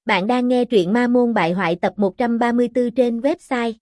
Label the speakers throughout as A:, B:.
A: Bạn đang nghe truyện Ma Môn Bại Hoại tập 134 trên website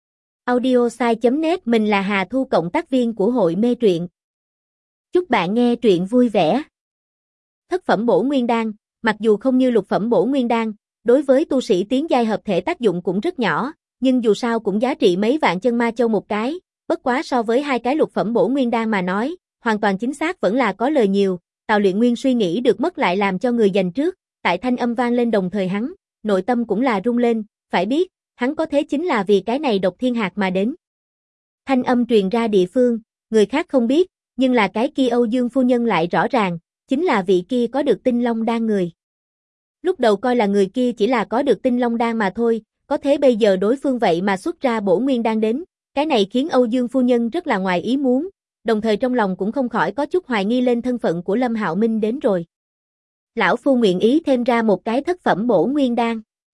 A: audiosai.net. Mình là Hà Thu, cộng tác viên của hội mê truyện. Chúc bạn nghe truyện vui vẻ. Thất phẩm bổ nguyên đan, mặc dù không như lục phẩm bổ nguyên đan, đối với tu sĩ tiến giai hợp thể tác dụng cũng rất nhỏ, nhưng dù sao cũng giá trị mấy vạn chân ma châu một cái, bất quá so với hai cái lục phẩm bổ nguyên đan mà nói, hoàn toàn chính xác vẫn là có lời nhiều. Tào Luyện Nguyên suy nghĩ được mất lại làm cho người dành trước. Tại thanh âm vang lên đồng thời hắn, nội tâm cũng là rung lên, phải biết, hắn có thế chính là vì cái này độc thiên hạt mà đến. Thanh âm truyền ra địa phương, người khác không biết, nhưng là cái kia Âu Dương phu nhân lại rõ ràng, chính là vị kia có được tinh long đan người. Lúc đầu coi là người kia chỉ là có được tinh long đan mà thôi, có thế bây giờ đối phương vậy mà xuất ra bổ nguyên đan đến, cái này khiến Âu Dương phu nhân rất là ngoài ý muốn, đồng thời trong lòng cũng không khỏi có chút hoài nghi lên thân phận của Lâm Hạo Minh đến rồi. Lão phu nguyện ý thêm ra một cái thất phẩm bổ nguyên đan.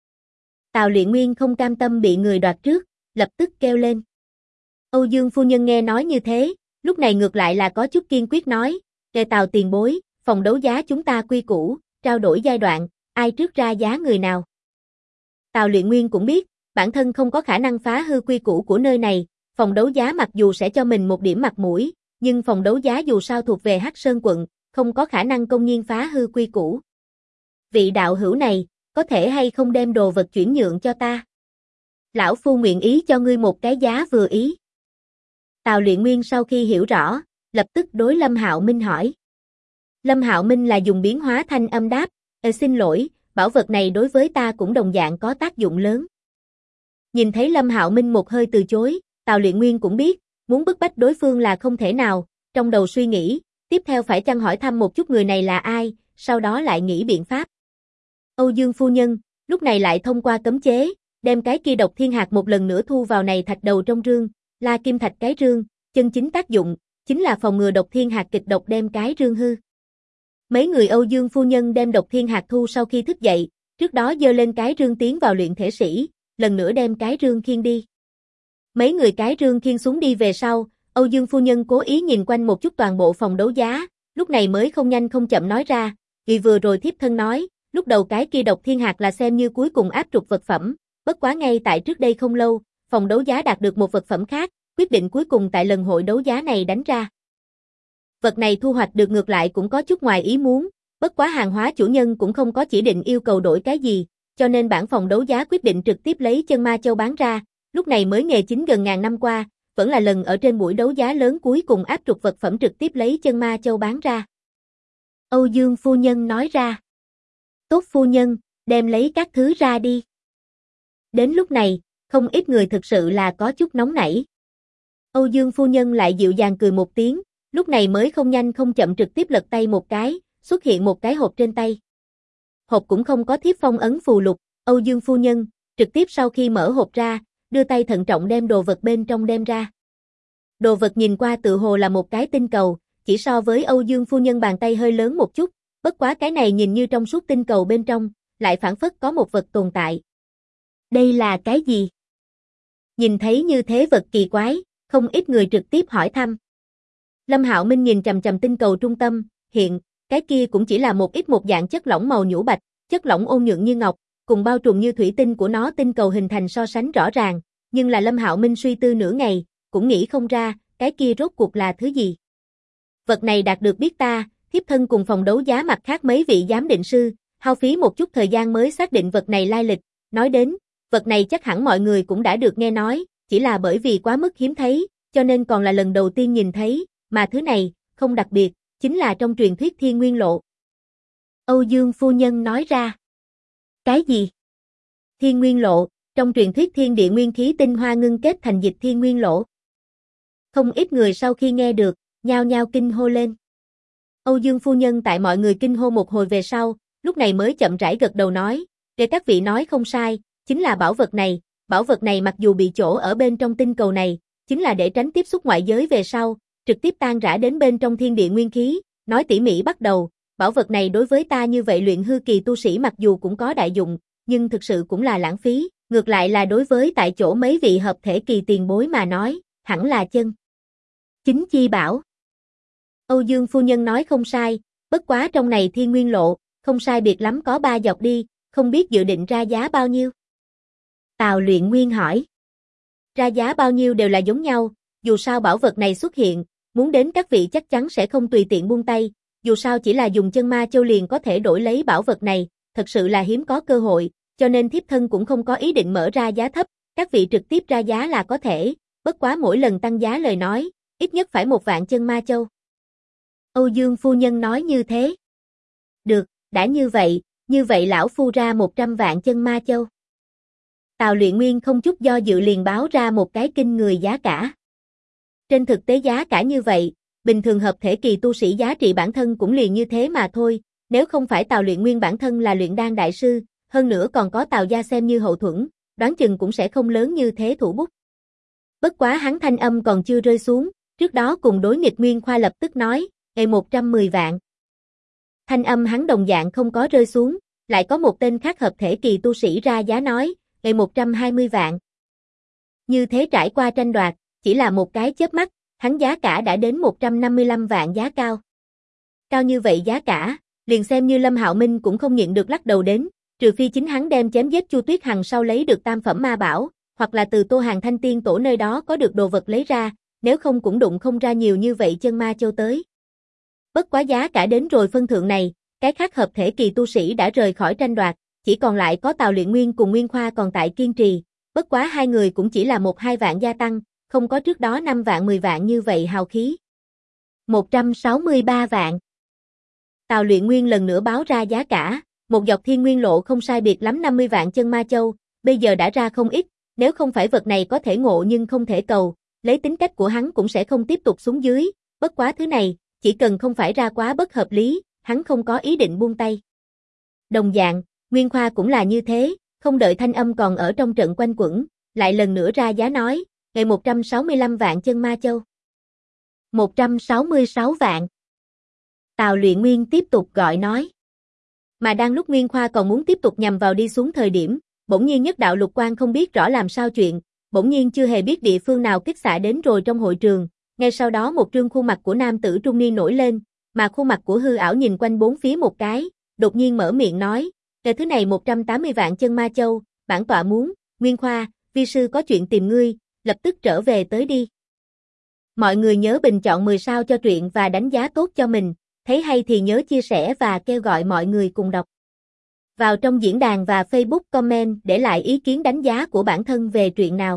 A: Tào Luyện Nguyên không cam tâm bị người đoạt trước, lập tức kêu lên. Âu Dương phu nhân nghe nói như thế, lúc này ngược lại là có chút kiên quyết nói, kề Tào tiền bối, phòng đấu giá chúng ta quy củ, trao đổi giai đoạn, ai trước ra giá người nào. Tào Luyện Nguyên cũng biết, bản thân không có khả năng phá hư quy củ của nơi này, phòng đấu giá mặc dù sẽ cho mình một điểm mặt mũi, nhưng phòng đấu giá dù sao thuộc về Hắc Sơn quận, không có khả năng công nhiên phá hư quy củ. Vị đạo hữu này, có thể hay không đem đồ vật chuyển nhượng cho ta? Lão phu nguyện ý cho ngươi một cái giá vừa ý. Tào Luyện Nguyên sau khi hiểu rõ, lập tức đối Lâm Hạo Minh hỏi. Lâm Hạo Minh là dùng biến hóa thanh âm đáp, xin lỗi, bảo vật này đối với ta cũng đồng dạng có tác dụng lớn. Nhìn thấy Lâm Hạo Minh một hơi từ chối, Tào Luyện Nguyên cũng biết, muốn bức bách đối phương là không thể nào, trong đầu suy nghĩ, tiếp theo phải chăng hỏi thăm một chút người này là ai, sau đó lại nghĩ biện pháp. Âu Dương phu nhân, lúc này lại thông qua cấm chế, đem cái kia độc thiên hạt một lần nữa thu vào này thạch đầu trong rương, La Kim Thạch cái rương, chân chính tác dụng, chính là phòng ngừa độc thiên hạt kịch độc đem cái rương hư. Mấy người Âu Dương phu nhân đem độc thiên hạt thu sau khi thức dậy, trước đó giơ lên cái rương tiến vào luyện thể sĩ, lần nữa đem cái rương khiêng đi. Mấy người cái rương khiêng xuống đi về sau, Âu Dương phu nhân cố ý nhìn quanh một chút toàn bộ phòng đấu giá, lúc này mới không nhanh không chậm nói ra, vì vừa rồi thiếp thân nói, lúc đầu cái kia độc thiên hạt là xem như cuối cùng áp trục vật phẩm, bất quá ngay tại trước đây không lâu, phòng đấu giá đạt được một vật phẩm khác, quyết định cuối cùng tại lần hội đấu giá này đánh ra. Vật này thu hoạch được ngược lại cũng có chút ngoài ý muốn, bất quá hàng hóa chủ nhân cũng không có chỉ định yêu cầu đổi cái gì, cho nên bản phòng đấu giá quyết định trực tiếp lấy chân ma châu bán ra, lúc này mới nghề chính gần ngàn năm qua, vẫn là lần ở trên buổi đấu giá lớn cuối cùng áp trục vật phẩm trực tiếp lấy chân ma châu bán ra. Âu Dương phu nhân nói ra. Tốt phu nhân, đem lấy các thứ ra đi. Đến lúc này, không ít người thực sự là có chút nóng nảy. Âu Dương phu nhân lại dịu dàng cười một tiếng, lúc này mới không nhanh không chậm trực tiếp lật tay một cái, xuất hiện một cái hộp trên tay. Hộp cũng không có thiếp phong ấn phù lục, Âu Dương phu nhân, trực tiếp sau khi mở hộp ra, đưa tay thận trọng đem đồ vật bên trong đem ra. Đồ vật nhìn qua tự hồ là một cái tinh cầu, chỉ so với Âu Dương phu nhân bàn tay hơi lớn một chút, bất quá cái này nhìn như trong suốt tinh cầu bên trong, lại phảng phất có một vật tồn tại. Đây là cái gì? Nhìn thấy như thế vật kỳ quái, không ít người trực tiếp hỏi thăm. Lâm Hạo Minh nhìn chằm chằm tinh cầu trung tâm, hiện, cái kia cũng chỉ là một ít một dạng chất lỏng màu nhũ bạch, chất lỏng ôn nhuận như ngọc, cùng bao trùm như thủy tinh của nó tinh cầu hình thành so sánh rõ ràng, nhưng là Lâm Hạo Minh suy tư nửa ngày, cũng nghĩ không ra, cái kia rốt cuộc là thứ gì. Vật này đạt được biết ta, thiếp thân cùng phòng đấu giá mặt khác mấy vị giám định sư, hao phí một chút thời gian mới xác định vật này lai lịch, nói đến, vật này chắc hẳn mọi người cũng đã được nghe nói, chỉ là bởi vì quá mức hiếm thấy, cho nên còn là lần đầu tiên nhìn thấy, mà thứ này, không đặc biệt, chính là trong truyền thuyết Thiên Nguyên Lộ. Âu Dương phu nhân nói ra. Cái gì? Thiên Nguyên Lộ, trong truyền thuyết thiên địa nguyên khí tinh hoa ngưng kết thành dịch Thiên Nguyên Lộ. Không ít người sau khi nghe được, nhao nhao kinh hô lên. Âu Dương phu nhân tại mọi người kinh hô một hồi về sau, lúc này mới chậm rãi gật đầu nói, để các vị nói không sai, chính là bảo vật này mặc dù bị chỗ ở bên trong tinh cầu này, chính là để tránh tiếp xúc ngoại giới về sau, trực tiếp tan rã đến bên trong thiên địa nguyên khí, nói tỉ mỉ bắt đầu, bảo vật này đối với ta như vậy luyện hư kỳ tu sĩ mặc dù cũng có đại dụng, nhưng thực sự cũng là lãng phí, ngược lại là đối với tại chỗ mấy vị hợp thể kỳ tiền bối mà nói, hẳn là chân chính chi bảo. Âu Dương phu nhân nói không sai, bất quá trong này Thiên Nguyên Lộ, không sai biệt lắm có 3 dọc đi, không biết dự định ra giá bao nhiêu? Tào Luyện Nguyên hỏi. Ra giá bao nhiêu đều là giống nhau, dù sao bảo vật này xuất hiện, muốn đến các vị chắc chắn sẽ không tùy tiện buông tay, dù sao chỉ là dùng chân ma châu liền có thể đổi lấy bảo vật này, thật sự là hiếm có cơ hội, cho nên thiếp thân cũng không có ý định mở ra giá thấp, các vị trực tiếp ra giá là có thể, bất quá mỗi lần tăng giá lời nói, ít nhất phải 1 vạn chân ma châu. Âu Dương phu nhân nói như thế. Được, đã như vậy lão phu ra 100 vạn chân ma châu. Tào Luyện Nguyên không chút do dự liền báo ra một cái kinh người giá cả. Trên thực tế giá cả như vậy, bình thường hợp thể kỳ tu sĩ giá trị bản thân cũng liền như thế mà thôi, nếu không phải Tào Luyện Nguyên bản thân là luyện đan đại sư, hơn nữa còn có Tào gia xem như hậu thuẫn, đoán chừng cũng sẽ không lớn như thế thủ bút. Bất quá hắn thanh âm còn chưa rơi xuống, trước đó cùng đối nghịch Nguyên Khoa lập tức nói, 110 vạn. Thanh âm hắn đồng dạng không có rơi xuống, lại có một tên khác hợp thể kỳ tu sĩ ra giá nói, 120 vạn. Như thế trải qua tranh đoạt, chỉ là một cái chớp mắt, hắn giá cả đã đến 155 vạn giá cao. Cao như vậy giá cả, liền xem như Lâm Hạo Minh cũng không nhịn được lắc đầu đến, trừ phi chính hắn đem chém giết Chu Tuyết Hằng sau lấy được tam phẩm ma bảo, hoặc là từ Tô Hàng Thanh Tiên Tổ nơi đó có được đồ vật lấy ra, nếu không cũng đụng không ra nhiều như vậy chân ma châu tới. Bất quá giá cả đến rồi phân thượng này, cái khác hợp thể kỳ tu sĩ đã rời khỏi tranh đoạt, chỉ còn lại có Tào Luyện Nguyên cùng Nguyên Khoa còn tại kiên trì, bất quá hai người cũng chỉ là 1-2 vạn gia tăng, không có trước đó 5 vạn 10 vạn như vậy hào khí. 163 vạn. Tào Luyện Nguyên lần nữa báo ra giá cả, một dọc thiên nguyên lộ không sai biệt lắm 50 vạn chân ma châu, bây giờ đã ra không ít, nếu không phải vật này có thể ngộ nhưng không thể cầu, lấy tính cách của hắn cũng sẽ không tiếp tục xuống dưới, bất quá thứ này, chỉ cần không phải ra quá bất hợp lý, hắn không có ý định buông tay. Đồng dạng, Nguyên Khoa cũng là như thế, không đợi thanh âm còn ở trong trận quanh quẩn, lại lần nữa ra giá nói, 165 vạn chân ma châu. 166 vạn. Tào Luyện Nguyên tiếp tục gọi nói. Mà đang lúc Nguyên Khoa còn muốn tiếp tục nhằm vào đi xuống thời điểm, bỗng nhiên nhất đạo lục quang không biết rõ làm sao chuyện, bỗng nhiên chưa hề biết địa phương nào kích xạ đến rồi trong hội trường, ngay sau đó một trương khuôn mặt của nam tử trung niên nổi lên, mà khuôn mặt của hư ảo nhìn quanh bốn phía một cái, đột nhiên mở miệng nói, cái thứ này 180 vạn chân ma châu, bản tọa muốn, Nguyên Khoa, vi sư có chuyện tìm ngươi, lập tức trở về tới đi. Mọi người nhớ bình chọn 10 sao cho truyện và đánh giá tốt cho mình, thấy hay thì nhớ chia sẻ và kêu gọi mọi người cùng đọc. Vào trong diễn đàn và Facebook comment để lại ý kiến đánh giá của bản thân về truyện nào.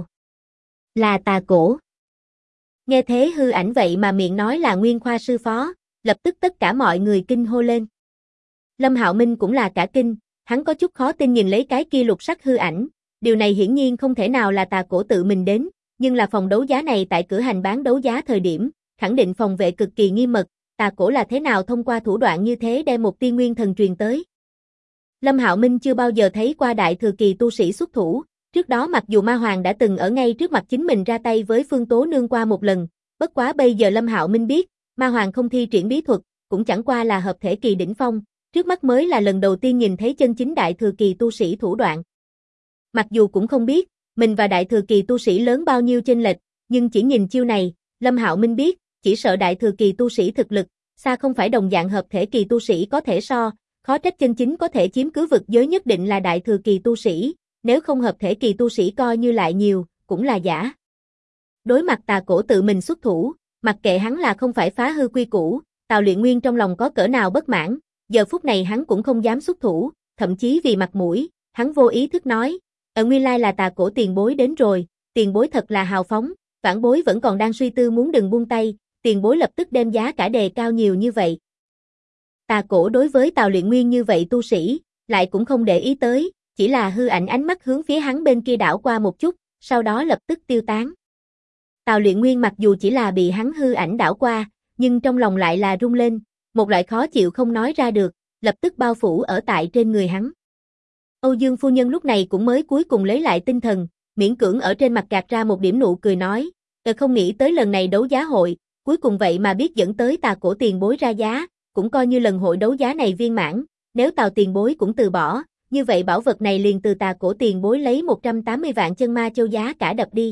A: Là Tà Cổ. Nghe thế hư ảnh vậy mà miệng nói là Nguyên Khoa sư phó, lập tức tất cả mọi người kinh hô lên. Lâm Hạo Minh cũng là cả kinh, hắn có chút khó tin nhìn lấy cái kia lục sắc hư ảnh, điều này hiển nhiên không thể nào là Tà Cổ tự mình đến, nhưng là phòng đấu giá này tại cửa hành bán đấu giá thời điểm, khẳng định phòng vệ cực kỳ nghiêm mật, Tà Cổ là thế nào thông qua thủ đoạn như thế đem một tiên nguyên thần truyền tới. Lâm Hạo Minh chưa bao giờ thấy qua đại thừa kỳ tu sĩ xuất thủ, trước đó mặc dù Ma Hoàng đã từng ở ngay trước mặt chính mình ra tay với Phương Tố Nương qua một lần, bất quá bây giờ Lâm Hạo Minh biết, Ma Hoàng không thi triển bí thuật, cũng chẳng qua là hợp thể kỳ đỉnh phong, trước mắt mới là lần đầu tiên nhìn thấy chân chính đại thừa kỳ tu sĩ thủ đoạn. Mặc dù cũng không biết, mình và đại thừa kỳ tu sĩ lớn bao nhiêu chênh lệch, nhưng chỉ nhìn chiêu này, Lâm Hạo Minh biết, chỉ sợ đại thừa kỳ tu sĩ thực lực, xa không phải đồng dạng hợp thể kỳ tu sĩ có thể so, khó trách chân chính có thể chiếm cứ vực giới nhất định là đại thừa kỳ tu sĩ, nếu không hợp thể kỳ tu sĩ coi như lại nhiều, cũng là giả. Đối mặt Tà Cổ tự mình xuất thủ, mặc kệ hắn là không phải phá hư quy củ, Tào Luyện Nguyên trong lòng có cỡ nào bất mãn, giờ phút này hắn cũng không dám xuất thủ, thậm chí vì mặt mũi, hắn vô ý thức nói, nguyên lai là Tà Cổ tiền bối đến rồi, tiền bối thật là hào phóng, vãn bối vẫn còn đang suy tư muốn đừng buông tay, tiền bối lập tức đem giá cả đề cao nhiều như vậy. Tà Cổ đối với Tào Luyện Nguyên như vậy tu sĩ, lại cũng không để ý tới, chỉ là hư ảnh ánh mắt hướng phía hắn bên kia đảo qua một chút, sau đó lập tức tiêu tán. Tào Luyện Nguyên mặc dù chỉ là bị hắn hư ảnh đảo qua, nhưng trong lòng lại là rung lên, một loại khó chịu không nói ra được, lập tức bao phủ ở tại trên người hắn. Âu Dương phu nhân lúc này cũng mới cuối cùng lấy lại tinh thần, miễn cưỡng ở trên mặt gạt ra một điểm nụ cười nói, không nghĩ tới lần này đấu giá hội, cuối cùng vậy mà biết dẫn tới Tà Cổ tiền bối ra giá, cũng coi như lần hội đấu giá này viên mãn, nếu Tào tiền bối cũng từ bỏ, như vậy bảo vật này liền từ Tà Cổ tiền bối lấy 180 vạn chân ma châu giá cả đập đi.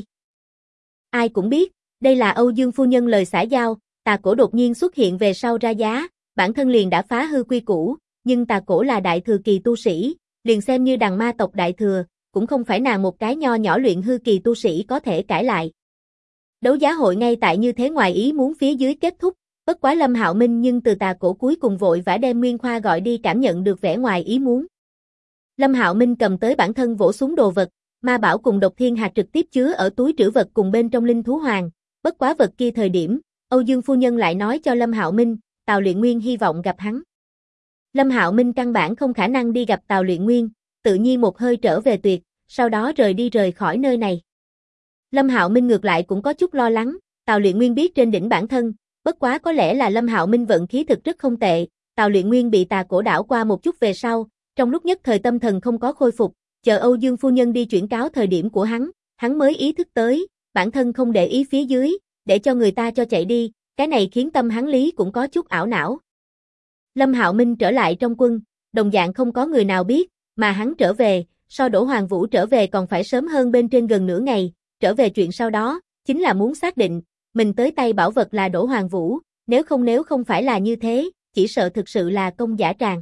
A: Ai cũng biết, đây là Âu Dương phu nhân lời xã giao, Tà Cổ đột nhiên xuất hiện về sau ra giá, bản thân liền đã phá hư quy củ, nhưng Tà Cổ là đại thừa kỳ tu sĩ, Liền xem như đằng ma tộc đại thừa, cũng không phải nàng một cái nho nhỏ luyện hư kỳ tu sĩ có thể cãi lại. Đấu giá hội ngay tại như thế ngoài ý muốn phía dưới kết thúc, bất quá Lâm Hạo Minh nhưng từ tà cổ cuối cùng vội vã đem Nguyên Khoa gọi đi cảm nhận được vẻ ngoài ý muốn. Lâm Hạo Minh cầm tới bản thân vỗ xuống đồ vật, ma bảo cùng độc thiên hạt trực tiếp chứa ở túi trữ vật cùng bên trong linh thú hoàng, bất quá vật kia thời điểm, Âu Dương phu nhân lại nói cho Lâm Hạo Minh, Tào Luyện Nguyên hy vọng gặp hắn. Lâm Hạo Minh căn bản không khả năng đi gặp Tào Luyện Nguyên, tự nhiên một hơi trở về tuyệt, sau đó rời khỏi nơi này. Lâm Hạo Minh ngược lại cũng có chút lo lắng, Tào Luyện Nguyên biết trên đỉnh bản thân, bất quá có lẽ là Lâm Hạo Minh vận khí thực rất không tệ, Tào Luyện Nguyên bị tà cổ đảo qua một chút về sau, trong lúc nhất thời tâm thần không có khôi phục, chờ Âu Dương phu nhân đi chuyển cáo thời điểm của hắn mới ý thức tới, bản thân không để ý phía dưới, để cho người ta cho chạy đi, cái này khiến tâm hắn lý cũng có chút ảo não. Lâm Hạo Minh trở lại trong quân, đồng dạng không có người nào biết, mà hắn trở về, so Đỗ Hoàng Vũ trở về còn phải sớm hơn bên trên gần nửa ngày, trở về chuyện sau đó, chính là muốn xác định, mình tới tay bảo vật là Đỗ Hoàng Vũ, nếu không phải là như thế, chỉ sợ thực sự là công giả tràng.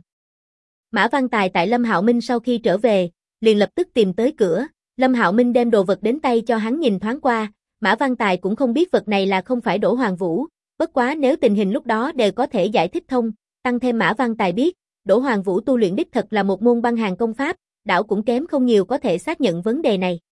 A: Mã Văn Tài tại Lâm Hạo Minh sau khi trở về, liền lập tức tìm tới cửa, Lâm Hạo Minh đem đồ vật đến tay cho hắn nhìn thoáng qua, Mã Văn Tài cũng không biết vật này là không phải Đỗ Hoàng Vũ, bất quá nếu tình hình lúc đó đều có thể giải thích thông, tăng thêm Mã Văn Tài biết, Đỗ Hoàng Vũ tu luyện đích thật là một môn băng hàn công pháp, đảo cũng kém không nhiều có thể xác nhận vấn đề này.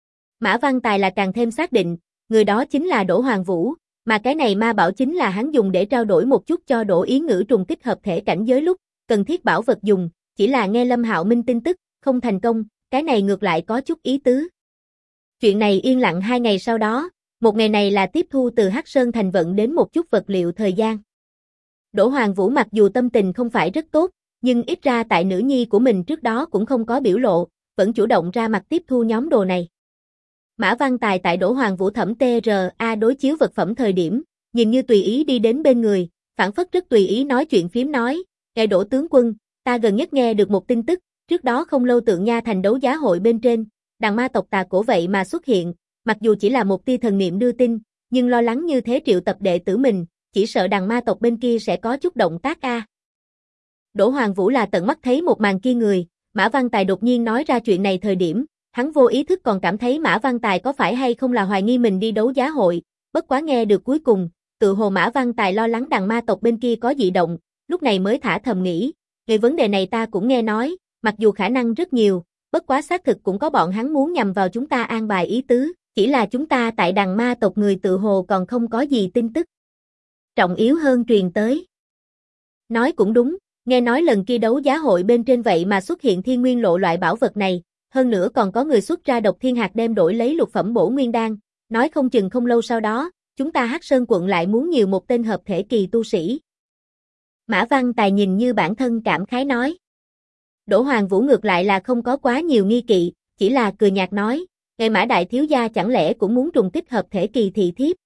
A: Mã Văn Tài là càng thêm xác định, người đó chính là Đỗ Hoàng Vũ, mà cái này ma bảo chính là hắn dùng để trao đổi một chút cho Đỗ Yến Ngữ trùng kích hợp thể cảnh giới lúc, cần thiết bảo vật dùng, chỉ là nghe Lâm Hạo Minh tin tức, không thành công, cái này ngược lại có chút ý tứ. Chuyện này yên lặng 2 ngày sau đó, một ngày này là tiếp thu từ Hắc Sơn thành vận đến một chút vật liệu thời gian. Đỗ Hoàng Vũ mặc dù tâm tình không phải rất tốt, nhưng ít ra tại nữ nhi của mình trước đó cũng không có biểu lộ, vẫn chủ động ra mặt tiếp thu nhóm đồ này. Mã Văn Tài tại Đỗ Hoàng Vũ thẩm TRA đối chiếu vật phẩm thời điểm, nhìn như tùy ý đi đến bên người, phản phất rất tùy ý nói chuyện phím nói, "Ngài Đỗ tướng quân, ta gần nhất nghe được một tin tức, trước đó không lâu Tượng Nha thành đấu giá hội bên trên, đằng ma tộc tà cổ vậy mà xuất hiện, mặc dù chỉ là một tia thần niệm đưa tin, nhưng lo lắng như thế triệu tập đệ tử mình, chỉ sợ đằng ma tộc bên kia sẽ có chút động tác a." Đỗ Hoàng Vũ là tận mắt thấy một màn kia người, Mã Văn Tài đột nhiên nói ra chuyện này thời điểm, hắn vô ý thức còn cảm thấy Mã Văn Tài có phải hay không là hoài nghi mình đi đấu giá hội, bất quá nghe được cuối cùng, tự hồ Mã Văn Tài lo lắng đằng ma tộc bên kia có dị động, lúc này mới thả thầm nghĩ, về vấn đề này ta cũng nghe nói, mặc dù khả năng rất nhiều, bất quá xác thực cũng có bọn hắn muốn nhằm vào chúng ta an bài ý tứ, chỉ là chúng ta tại đằng ma tộc người tự hồ còn không có gì tin tức trọng yếu hơn truyền tới. Nói cũng đúng, nghe nói lần kia đấu giá hội bên trên vậy mà xuất hiện thiên nguyên lộ loại bảo vật này, hơn nữa còn có người xuất ra độc thiên hạt đem đổi lấy lục phẩm bổ nguyên đan, nói không chừng không lâu sau đó, chúng ta Hắc Sơn quận lại muốn nhiều một tên hợp thể kỳ tu sĩ. Mã Văn Tài nhìn như bản thân cảm khái nói. Đỗ Hoàng Vũ ngược lại là không có quá nhiều nghi kỵ, chỉ là cười nhạt nói, ngài Mã đại thiếu gia chẳng lẽ cũng muốn trùng kích hợp thể kỳ thị thiếp.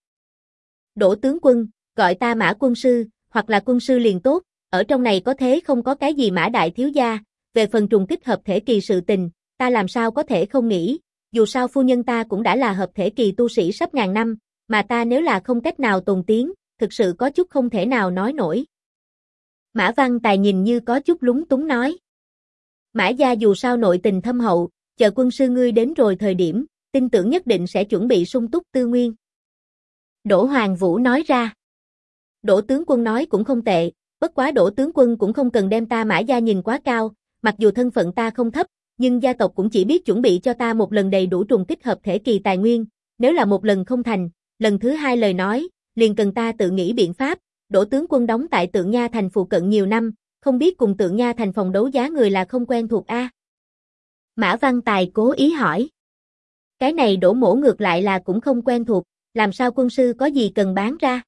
A: Đỗ tướng quân, gọi ta Mã quân sư, hoặc là quân sư liền tốt, ở trong này có thế không có cái gì Mã đại thiếu gia, về phần trùng kích hợp thể kỳ sự tình, ta làm sao có thể không nghĩ, dù sao phu nhân ta cũng đã là hợp thể kỳ tu sĩ sắp ngàn năm, mà ta nếu là không cách nào tồn tiến, thực sự có chút không thể nào nói nổi. Mã Văn Tài nhìn như có chút lúng túng nói. Mã gia dù sao nội tình thâm hậu, chờ quân sư ngươi đến rồi thời điểm, tin tưởng nhất định sẽ chuẩn bị sung túc tư nguyên. Đỗ Hoàng Vũ nói ra. Đỗ tướng quân nói cũng không tệ, bất quá Đỗ tướng quân cũng không cần đem ta Mã gia nhìn quá cao, mặc dù thân phận ta không thấp, nhưng gia tộc cũng chỉ biết chuẩn bị cho ta một lần đầy đủ trùng kích hợp thể kỳ tài nguyên, nếu là một lần không thành, lần thứ hai lời nói, liền cần ta tự nghĩ biện pháp. Đỗ tướng quân đóng tại Tượng Nha thành phụ cận nhiều năm, không biết cùng Tượng Nha thành phòng đấu giá người là không quen thuộc a? Mã Văn Tài cố ý hỏi. Cái này Đỗ mỗ ngược lại là cũng không quen thuộc, làm sao quân sư có gì cần bán ra?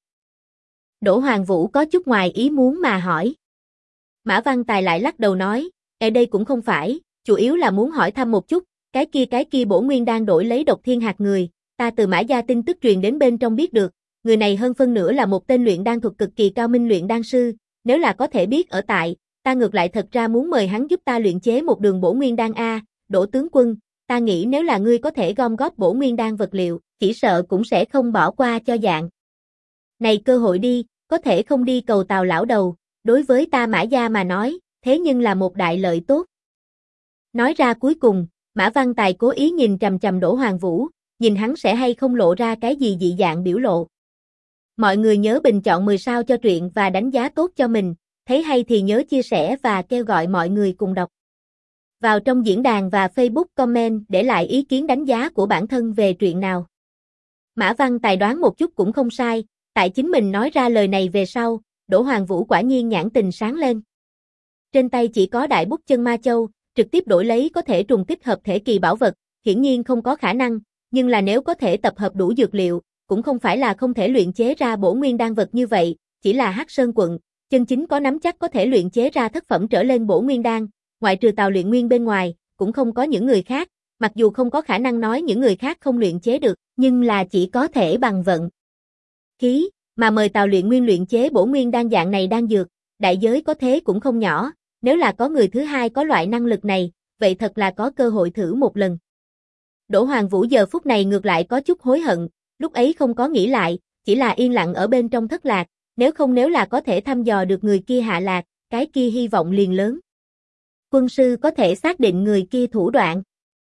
A: Đỗ Hoàng Vũ có chút ngoài ý muốn mà hỏi. Mã Văn Tài lại lắc đầu nói, đây cũng không phải, chủ yếu là muốn hỏi thăm một chút, cái kia bổ nguyên đang đổi lấy độc thiên hạt người, ta từ Mã gia tin tức truyền đến bên trong biết được, người này hơn phân nửa là một tên luyện đan thuật cực kỳ cao minh luyện đan sư, nếu là có thể biết ở tại, ta ngược lại thật ra muốn mời hắn giúp ta luyện chế một đường bổ nguyên đan a. Đỗ tướng quân, ta nghĩ nếu là ngươi có thể gom góp bổ nguyên đan vật liệu, chỉ sợ cũng sẽ không bỏ qua cho dạng này cơ hội đi, có thể không đi cầu Tào lão đầu, đối với ta Mã gia mà nói, thế nhưng là một đại lợi tốt. Nói ra cuối cùng, Mã Văn Tài cố ý nhìn trầm trầm Đỗ Hoàng Vũ, nhìn hắn sẽ hay không lộ ra cái gì dị dạng biểu lộ. Mọi người nhớ bình chọn 10 sao cho truyện và đánh giá tốt cho mình, thấy hay thì nhớ chia sẻ và kêu gọi mọi người cùng đọc. Vào trong diễn đàn và Facebook comment để lại ý kiến đánh giá của bản thân về truyện nào. Mã Văn Tài đoán một chút cũng không sai, tại chính mình nói ra lời này về sau, Đỗ Hoàng Vũ quả nhiên nhãn tình sáng lên. Trên tay chỉ có đại bút chân ma châu, trực tiếp đổi lấy có thể trùng kích hợp thể kỳ bảo vật, hiển nhiên không có khả năng, nhưng là nếu có thể tập hợp đủ dược liệu, cũng không phải là không thể luyện chế ra bổ nguyên đan vật như vậy, chỉ là Hắc Sơn quận, chân chính có nắm chắc có thể luyện chế ra thất phẩm trở lên bổ nguyên đan, ngoại trừ Tào Luyện Nguyên bên ngoài, cũng không có những người khác, mặc dù không có khả năng nói những người khác không luyện chế được, nhưng là chỉ có thể bằng vận khí, mà mời Tào Luyện Nguyên luyện chế bổ nguyên đan dạng này đan dược, đại giới có thế cũng không nhỏ, nếu là có người thứ hai có loại năng lực này, vậy thật là có cơ hội thử một lần. Đỗ Hoàng Vũ giờ phút này ngược lại có chút hối hận, lúc ấy không có nghĩ lại, chỉ là yên lặng ở bên trong thất lạc, nếu là có thể thăm dò được người kia hạ lạc, cái kia hy vọng liền lớn. Quân sư có thể xác định người kia thủ đoạn.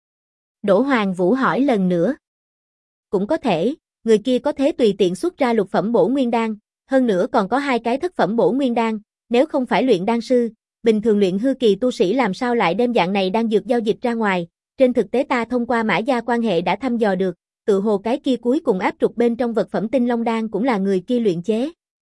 A: Đỗ Hoàng Vũ hỏi lần nữa. Cũng có thể, người kia có thể tùy tiện xuất ra lục phẩm bổ nguyên đan, hơn nữa còn có 2 cái thất phẩm bổ nguyên đan, nếu không phải luyện đan sư, bình thường luyện hư kỳ tu sĩ làm sao lại đem dạng này đan dược giao dịch ra ngoài, trên thực tế ta thông qua Mã gia quan hệ đã thăm dò được, tự hồ cái kia cuối cùng áp trục bên trong vật phẩm tinh long đan cũng là người kia luyện chế.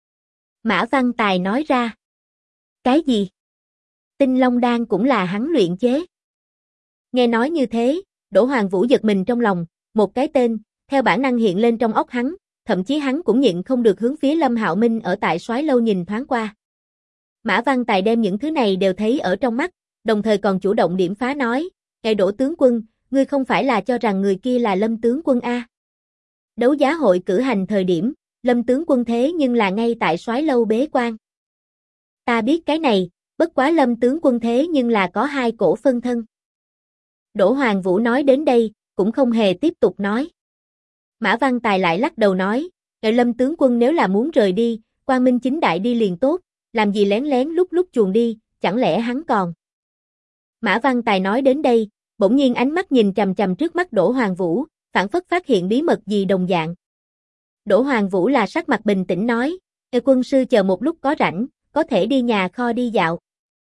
A: Mã Văn Tài nói ra. Cái gì? Tinh long đan cũng là hắn luyện chế. Nghe nói như thế, Đỗ Hoàng Vũ giật mình trong lòng, một cái tên, theo bản năng hiện lên trong óc hắn, thậm chí hắn cũng nhịn không được hướng phía Lâm Hạo Minh ở tại Soái lâu nhìn thoáng qua. Mã Văn Tài đem những thứ này đều thấy ở trong mắt, đồng thời còn chủ động điểm phá nói, ngài Đỗ tướng quân, ngươi không phải là cho rằng người kia là Lâm tướng quân a? Đấu giá hội cử hành thời điểm, Lâm tướng quân thế nhưng là ngay tại Soái lâu bế quan. Ta biết cái này, bất quá Lâm tướng quân thế nhưng là có 2 cổ phân thân. Đỗ Hoàng Vũ nói đến đây, cũng không hề tiếp tục nói. Mã Văn Tài lại lắc đầu nói, ngài Lâm tướng quân nếu là muốn rời đi, quang minh chính đại đi liền tốt, làm gì lén lén lúc chuồn đi, chẳng lẽ hắn còn. Mã Văn Tài nói đến đây, bỗng nhiên ánh mắt nhìn chằm chằm trước mắt Đỗ Hoàng Vũ, phảng phất phát hiện bí mật gì đồng dạng. Đỗ Hoàng Vũ là sắc mặt bình tĩnh nói, quân sư chờ một lúc có rảnh, có thể đi nhà kho đi dạo.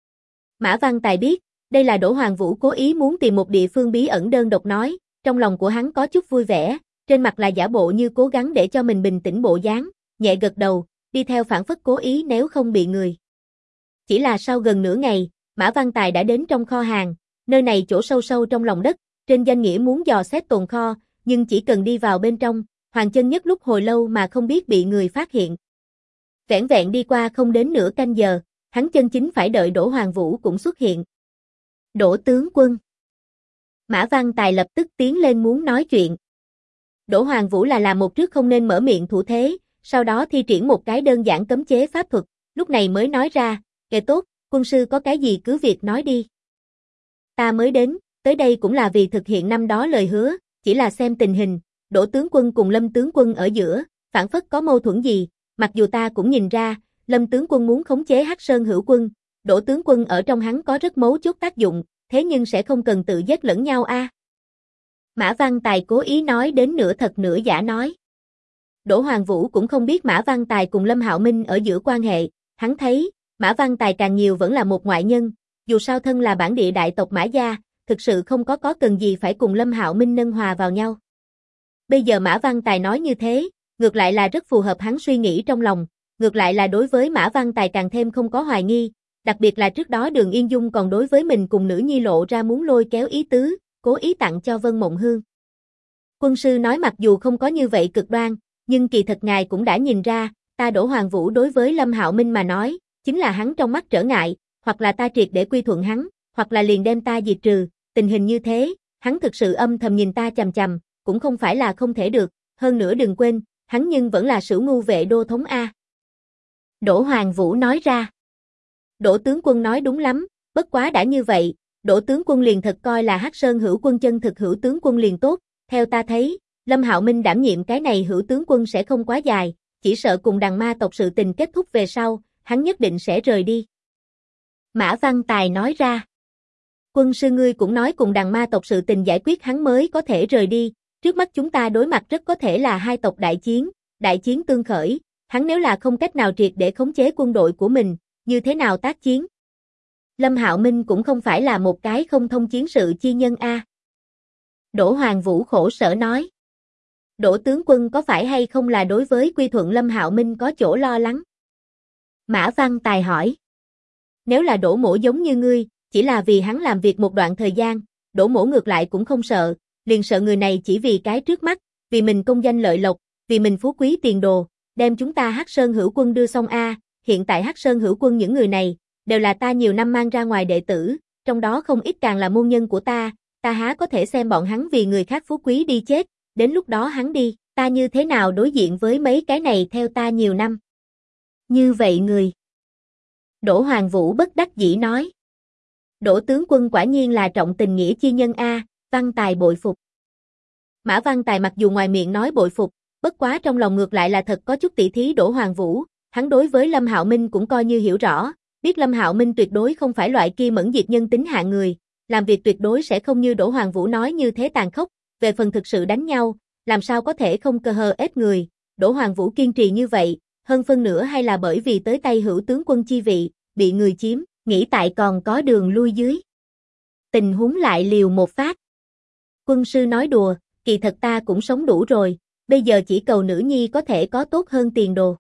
A: Mã Văn Tài biết, đây là Đỗ Hoàng Vũ cố ý muốn tìm một địa phương bí ẩn đơn độc nói, trong lòng của hắn có chút vui vẻ, trên mặt là giả bộ như cố gắng để cho mình bình tĩnh bộ dáng, nhẹ gật đầu, đi theo phảng phất cố ý nếu không bị người. Chỉ là sau gần nửa ngày, Mã Văn Tài đã đến trong kho hàng, nơi này chỗ sâu sâu trong lòng đất, trên danh nghĩa muốn dò xét tồn kho, nhưng chỉ cần đi vào bên trong, Hoàng Chân Nhất lúc hồi lâu mà không biết bị người phát hiện. Vẻn vẹn đi qua không đến nửa canh giờ, hắn chân chính phải đợi Đỗ Hoàng Vũ cũng xuất hiện. Đỗ tướng quân. Mã Văn Tài lập tức tiến lên muốn nói chuyện. Đỗ Hoàng Vũ là làm một trước không nên mở miệng thủ thế, sau đó thi triển một cái đơn giản cấm chế pháp thuật, lúc này mới nói ra, kệ tốt, quân sư có cái gì cứ việc nói đi. Ta mới đến, tới đây cũng là vì thực hiện năm đó lời hứa, chỉ là xem tình hình, Đỗ tướng quân cùng Lâm tướng quân ở giữa, phản phất có mâu thuẫn gì, mặc dù ta cũng nhìn ra, Lâm tướng quân muốn khống chế Hắc Sơn Hữu quân, Đỗ tướng quân ở trong hắn có rất mấu chốt tác dụng, thế nhưng sẽ không cần tự giết lẫn nhau a. Mã Văn Tài cố ý nói đến nửa thật nửa giả nói. Đỗ Hoàng Vũ cũng không biết Mã Văn Tài cùng Lâm Hạo Minh ở giữa quan hệ, hắn thấy, Mã Văn Tài càng nhiều vẫn là một ngoại nhân, dù sao thân là bản địa đại tộc Mã gia, thực sự không có cần gì phải cùng Lâm Hạo Minh nâng hòa vào nhau. Bây giờ Mã Văn Tài nói như thế, ngược lại là rất phù hợp hắn suy nghĩ trong lòng, ngược lại là đối với Mã Văn Tài càng thêm không có hoài nghi, đặc biệt là trước đó Đường Yên Dung còn đối với mình cùng nữ nhi lộ ra muốn lôi kéo ý tứ, cố ý tặng cho Vân Mộng Hương. Quân sư nói mặc dù không có như vậy cực đoan, nhưng kỳ thật ngài cũng đã nhìn ra, ta Đỗ Hoàng Vũ đối với Lâm Hạo Minh mà nói, chính là hắn trong mắt trở ngại, hoặc là ta triệt để quy thuận hắn, hoặc là liền đem ta diệt trừ, tình hình như thế, hắn thực sự âm thầm nhìn ta chằm chằm, cũng không phải là không thể được, hơn nữa đừng quên, hắn nhưng vẫn là Sửu Ngu vệ đô thống A. Đỗ Hoàng Vũ nói ra. Đỗ tướng quân nói đúng lắm, bất quá đã như vậy, Đỗ tướng quân liền thật coi là Hắc Sơn Hữu quân chân thực hữu tướng quân liền tốt, theo ta thấy, Lâm Hạo Minh đảm nhiệm cái này hữu tướng quân sẽ không quá dài, chỉ sợ cùng đằng ma tộc sự tình kết thúc về sau, hắn nhất định sẽ rời đi. Mã Văn Tài nói ra. Quân sư ngươi cũng nói cùng đằng ma tộc sự tình giải quyết hắn mới có thể rời đi, trước mắt chúng ta đối mặt rất có thể là hai tộc đại chiến tương khởi, hắn nếu là không cách nào triệt để khống chế quân đội của mình, như thế nào tác chiến? Lâm Hạo Minh cũng không phải là một cái không thông chiến sự chi nhân a. Đỗ Hoàng Vũ khổ sở nói. Đỗ tướng quân có phải hay không là đối với quy thuận Lâm Hạo Minh có chỗ lo lắng? Mã Văn Tài hỏi. Nếu là Đỗ mỗ giống như ngươi, chỉ là vì hắn làm việc một đoạn thời gian, Đỗ mỗ ngược lại cũng không sợ, liền sợ người này chỉ vì cái trước mắt, vì mình công danh lợi lộc, vì mình phú quý tiền đồ, đem chúng ta Hắc Sơn Hữu Quân đưa xong a. Hiện tại Hắc Sơn Hữu Quân những người này, đều là ta nhiều năm mang ra ngoài đệ tử, trong đó không ít càng là môn nhân của ta há có thể xem bọn hắn vì người khác phú quý đi chết, đến lúc đó hắn đi, ta như thế nào đối diện với mấy cái này theo ta nhiều năm. Như vậy người. Đỗ Hoàng Vũ bất đắc dĩ nói. Đỗ tướng quân quả nhiên là trọng tình nghĩa chi nhân a, Văn Tài bội phục. Mã Văn Tài mặc dù ngoài miệng nói bội phục, bất quá trong lòng ngược lại là thật có chút tỉ thí Đỗ Hoàng Vũ, hắn đối với Lâm Hạo Minh cũng coi như hiểu rõ, biết Lâm Hạo Minh tuyệt đối không phải loại kia mẫn diệt nhân tính hạng người, làm việc tuyệt đối sẽ không như Đỗ Hoàng Vũ nói như thế tàn khốc, về phần thực sự đánh nhau, làm sao có thể không cơ hờ ép người, Đỗ Hoàng Vũ kiên trì như vậy, hơn phân nửa hay là bởi vì tới tay hữu tướng quân chi vị, bị người chiếm, nghĩ tại còn có đường lui dưới. Tình huống lại liều một phát. Quân sư nói đùa, kỳ thật ta cũng sống đủ rồi, bây giờ chỉ cầu nữ nhi có thể có tốt hơn tiền đồ.